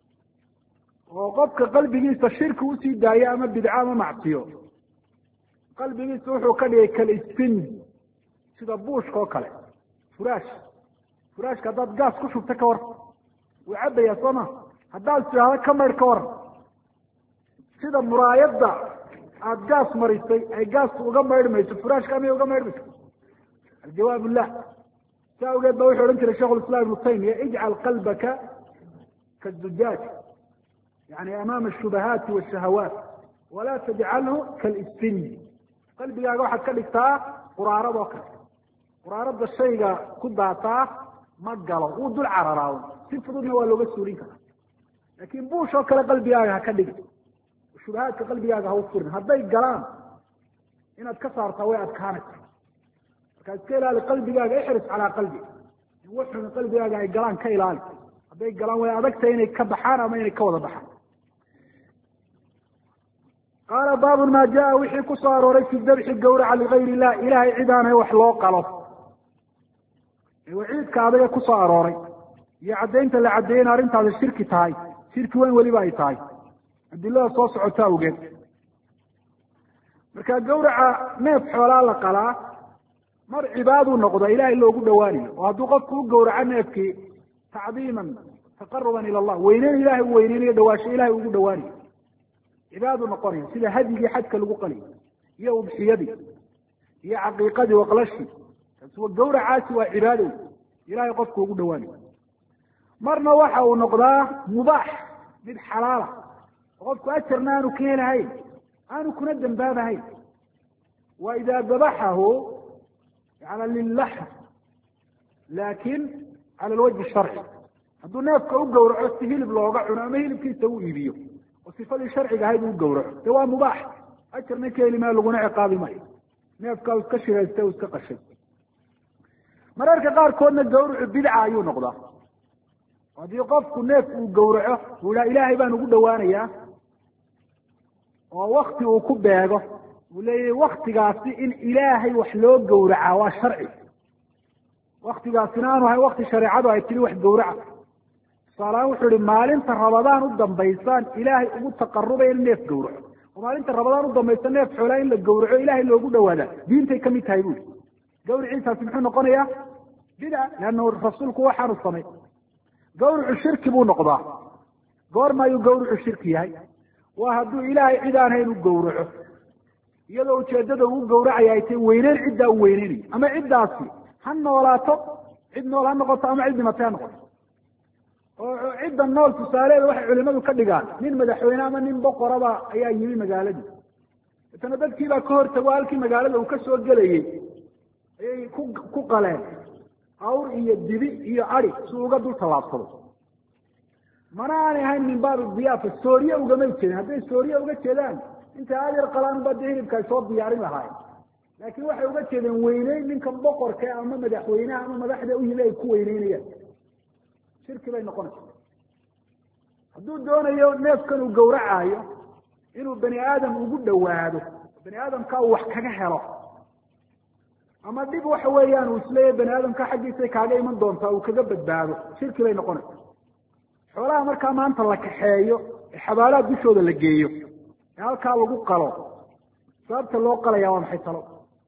oo qofka qalbigiisa shirki usii daayo ama bidco ama macsiyo qalbigiisa wuxuu ka dhigay kalisfin sida buushka oo kale. furaashka haddaad gaas ku shubta ka waran wuu cabbayaa soo ma. haddaad tidhaahdo ka maydh ka waran. sida muraayadda aada gaas marisay ay gaasku uga maydhmayso furaashka amay uga maydhmayso? aljawaab lah. saa awgeed ba wuxuu odhan jiray sheikh lislaam ibnu taymiya ijcal qalbaka kazujaaj yani amaama ashubahaati washahawaat walaa tajcalhu kalisfin. qalbigaaga waxaad ka dhigtaa quraarad oo kale. quraarada shayga ku daataa ma galo wuu dul cararaawo si fududna waa looga suulin karaa. laakin buush oo kale qalbigaaga ha ka dhigin. shubahaadka qalbigaaga ha u furin. hadday galaan inaad ka saartaa way adkaanaysa. markaa iska ilaali qalbigaaga ixris calaa qalbi. in wuxun qalbigaaga ay galaan ka ilaali. hadday galaan way adagtahay inay ka baxaan ama inay ka wada baxaan. qaala baabun maa jaa wixii ku soo arooray fi dabxi gawraca ligayr illah ilahay cid aanay wax loo qalo. waciidka adaga ku soo arooray iyo caddaynta la caddeeyey in arrintaasi shirki tahay, shirki weyn weliba ay tahay adilada soo socota awgeed. marka gawraca neef xoolaa la qalaa mar cibaaduu noqda ilaahay loogu dhawaanayo oo hadduu qofku u gawraco neefkii tacdiiman taqaruban ila allah weyneyn ilahay u weyneynayo dhawaasho ilahay ugu dhawaanayo cibaaduu noqonaya sida hadyigii xajka lagu qaliyo iyo udxiyadii iyo caqiiqadii waqlashii gawracaasi waa cibaado ilahay qofku ugu dhawaanayo marna waxa uu noqdaa mubaax mid xalaala oo qofku ajarna aanu ka helahayn aanu kuna dambaabahayn wa idaa dabaxahu yani lilaxm laakin cala alwajhi sharci hadduu neefka u gawraco si hilib looga cuno ama hilibkiisa u iibiyo oo sifadii sharciga ahayd uu gawraco de waa mubaax ajarna ka heli maayo laguna ciqaabi maayo neefkaa iska shiraysta iska qashay mararka qaarkoodna gawracu bidca ayuu noqdaa haddii qofku neef uu gawraco uu ihaa ilaahay baan ugu dhawaanayaa oo wakti uu ku beego uu leeyahay waktigaasi in ilaahay wax loo gawracaa waa sharci waktigaasina aanu ahay wakti shareecadu ay tiri wax gawraca tusaalahaan wuxuu ihi maalinta rabadaan u dambaysaan ilaahay ugu taqarubaya in neef gawraco oo maalinta rabadaan u dambaysa neef xoolaa in la gawraco ilaahay loogu dhawaadaa diintay kamid tahay bui gawriciisaasi muxuu noqonayaa bidca leannahu rasuulku waxaanu samay gawracu shirki buu noqdaa goorma ayuu gawracu shirki yahay waa hadduu ilaahay cid aan hayn u gawraco iyadoo ujeedada uu gawracaya ay tahay weyneyn ciddaa u weyneynayo ama ciddaasi ha noolaato cid nool ha noqoto ama cid dhimatay ha noqoto oo cidda nool tusaaleeda waxay culimadu ka dhigaan nin madaxweyne ama nin boqoraba ayaa yimi magaaladii itana dadkiibaa ka hortago halkii magaalada uu ka soo gelayey ayay ku qaleen awr iyo dibi iyo adi si uga dul tallaabsado mana aanay ahayn min baabi diyaafa sooriye ugama jeedin hadday sooriye uga jeedaan intay adyar qalaan ba de hilibka ay soo diyaarin lahaayeen laakiin waxay uga jeedeen weyneyn ninkan boqorka ama madaxweyneha ama madaxda u yimi ay ku weyneynayaan shirki bay noqonaysa hadduu doonayo neefkan uu gawracaayo inuu bani aadam ugu dhawaado bani aadamka uu wax kaga helo ama dhib waxa weeyaan uu isleeyahy bani aadamka xaggiisay kaaga iman doontaa uu kaga badbaado shirki bay noqonaysa xoolaha markaa maanta la kaxeeyo ee xabaalaha dushooda la geeyo ee halkaa lagu qalo sababta loo qalaya waa maxay talo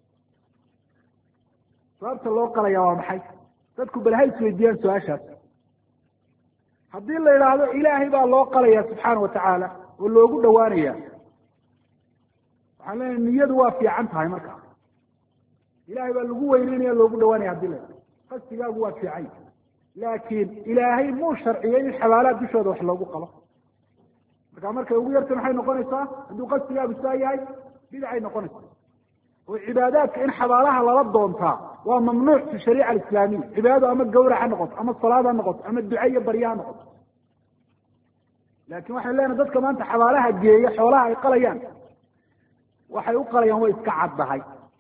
sababta loo qalaya waa maxay dadku bal ha isweydiiyaan su-aashaas haddii la yidhaahdo ilaahay baa loo qalaya subxaana watacaala oo loogu dhawaanaya waxaan leenahay niyadu waa fiican tahay markaa ilahay baa lagu weyneynaya loogu dhawaanaya hadii la yidhahdo qasdigaagu waa fiican laakiin ilaahay muu sharciyey in xabaalaha dushooda wax loogu qalo marka markay ugu yarta maxay noqonaysaa hadduu qasdigaagu saa yahay bidcay noqonaysaa oo cibaadaadka in xabaalaha lala doontaa waa mamnuuc fi shariica alislaamiya cibaadadu ama gawrac ha noqoto ama salaad ha noqoto ama duca iyo barya ha noqoto laakin waxay leenahay dadka maanta xabaalaha geeya xoolaha ay qalayaan waxay u qalayaan way iska caddahay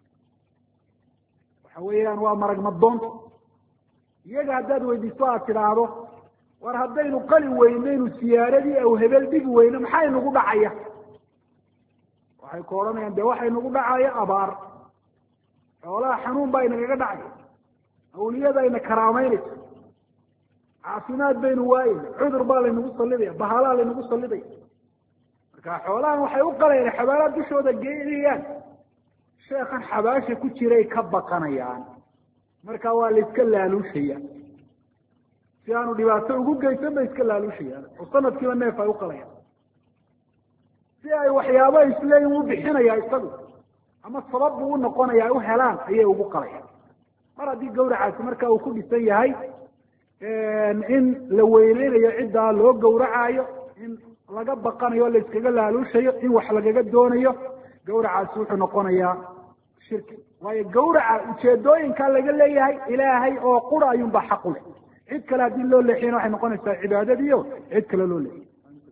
waxa weeyaan waa marag madoonta iyaga haddaad weydiisto aad tidhaahdo war haddaynu qali weynaynu siyaaradii aw hebel dhigi weyno maxaa inagu dhacaya waxay ku odhanayaan de waxa inagu dhacaya abaar xoolaha xanuun baa inagaga dhacaya awliyada ayna karaameynaysa caafimaad baynu waayeyna cudur baa laynagu sallidaya bahalaa laynagu sallidaya marka xoolahan waxay u qalayaan xabaalaha dushooda geynayaan sheekhan xabaasha ku jiray ka baqanayaan marka waa la iska laaluushaya si aanu dhibaato ugu geysan bay iska laaluushayaan oo sanadkiiba neef ay u qalayaan si ay waxyaaba isleeyiin u bixinaya isagu ama sabab buu u noqonaya u helaan ayay ugu qalayaan mar haddii gawracaasi marka uu ku dhisan yahay in la weyneynayo ciddaa loo gawracaayo in laga baqanayo la iskaga laaluushayo in wax lagaga doonayo gawracaasi wuxuu noqonayaa shirki waayo gawraca ujeedooyinkaa laga leeyahay ilaahay oo qura ayuunba xaq u leh cid kale haddii loo leexiyana waxay noqonaysaa cibaadadiio cid kale loo leexiy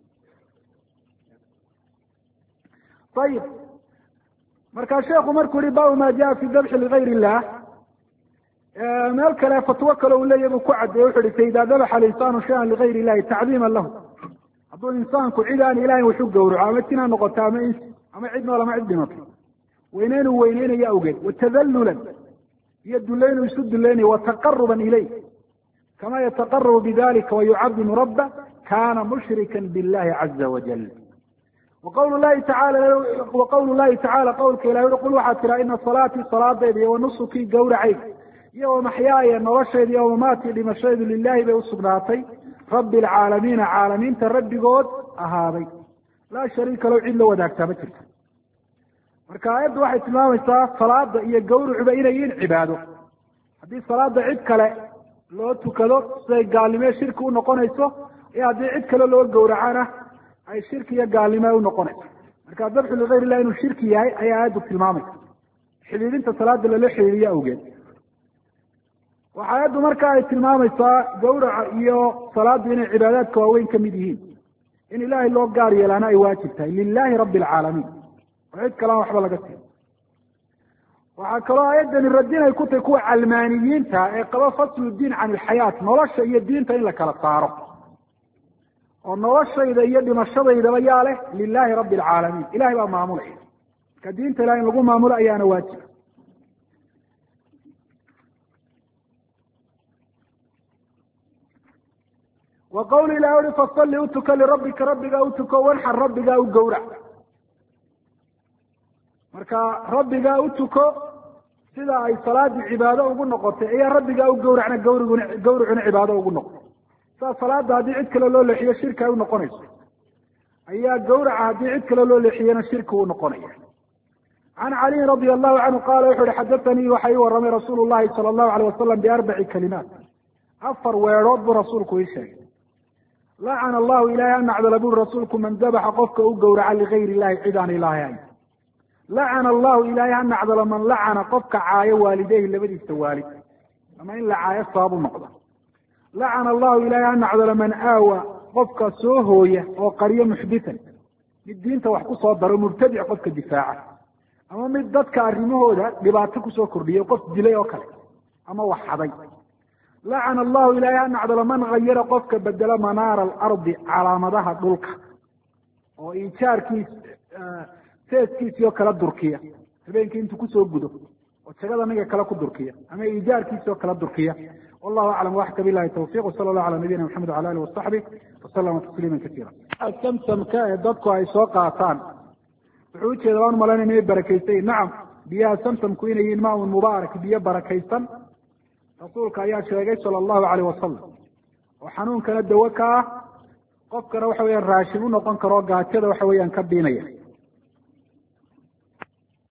ayib markaa sheekhu markuu yihi baabu ma jaa fi dabxi ligayr illah meel kale fatwo kale uu leeyahy buu ku caddeeye wuxu uhi faida dabaxa alinsaanu shayan ligayr illahi tacdiima lahu hadduu insaanku cid aan ilahayn waxu gawraco ama tin ha noqoto ama ins ama cid nool ama cid dhimato weyneynuu weyneynayo awgeed watadalulan iyo dulaynu isu dulaynayo wataqaruban ilayh kama yataqarabu bidalika wayucadimu rabba kana mushrika billahi caza wajal وqول لahi taعaalى qowlka ilahi ui qul waxaad tiraa ina salaatii salaadayda iyo wanusukii gawracayda iyo wamaxyaaya noloshayda iyo wamamaatii dhimashaydu lilahi bay usugnaatay rabi اlcaalamiina caalamiinta rabbigood ahaaday laa shariika lahu cid la wadaagtaa ma jirto marka aayaddu waxay tilmaamaysaa salaada iyo gawracuba inay yihiin cibaado haddii salaada cid kale loo tukado siday gaalnimo shirki unoqonayso iyo haddii cid kale loo gawracana ay shirki iyo gaalnimo unoqonayso marka dabxu ligayr illah inuu shirki yahay ayaa aayaddu tilmaamaysa xidhiidinta salaada lala xidhiidiyo awgeed waxa aayaddu marka ay tilmaamaysaa gawraca iyo salaadu inay cibaadaadka waaweyn kamid yihiin in ilaahay loo gaar yeelaana ay waajib tahay lilahi rabi alcaalamiin oo cid kalaan waxba laga siin waxaa kaloo aayaddani radinay ku tahay kuwa calmaaniyiinta ee qaba faslu diin can ilxayaat nolosha iyo diinta in la kala saaro oo noloshayda iyo dhimashadaydaba yaa leh lilahi rabi alcaalamiin ilahay baa maamulaya marka diinta ilahay in lagu maamulo ayaana waajiba wa qawli ilah ui fasalli utuka lirabbika rabbigaa utuko wanxar rabbigaa u gawrac marka rabbigaa utuko sida ay salaadii cibaado ugu noqotay ayaa rabbigaa u gawracna gawracuna cibaado ugu noqotay saa salaada haddii cid kale loo leexiyo shirki ay unoqonayso ayaa gawraca haddii cid kale loo leexiyana shirki u noqonaya can caliyin radia allahu canhu qaala wuxu uhi xadatanii waxa ii waramay rasuulu llahi sala allahu alayh wasalam biarbaci kalimaat 4 weedhood buu rasuulku ii sheegay lacana allahu ilahay an nacdala buri rasuulku man dabaxa qofka u gawraca ligayr illahi cid aan ilaahay ahayn lacana allahu ilahay ha nacdalo man lacana qofka caayo waalideyhi labadiisa waalid ama in la caayo sabab u noqdo lacana allahu ilahay ha nacdalo man aawa qofka soo hooya oo qaryo muxditan mid diinta wax ku soo daro mubtadic qofka difaaca ama mid dadka arrimahooda dhibaato kusoo kordhiyay qof dilay oo kale ama wax xaday lacana allahu ilahay ha nacdalo man hayara qofka bedelo manaara alardi calaamadaha dhulka oo ijaarkiis seeskiisii oo kala durkiya habeenkii intuu kusoo gudo oo jagada naga kale ku durkiya ama ijaarkiisii oo kala durkiya wallahu aclam waxka bilahi tawfiq wsala allahu cala nabiyina maxamed wala alihi wasaxbi wasalama tasliima kasiira samsamka ee dadku ay soo qaataan wuxuu ujeeda waan malaynay inay barakaysan nacam biyaha samsamku inay yihiin maaun mubaarak biyo barakaysan rasuulka ayaa sheegay sala allahu alayh wasalam oo xanuunkana dawo ka ah qofkana waxa weyaan raashin unoqon karo gaajada waxa weeyaan ka biinaya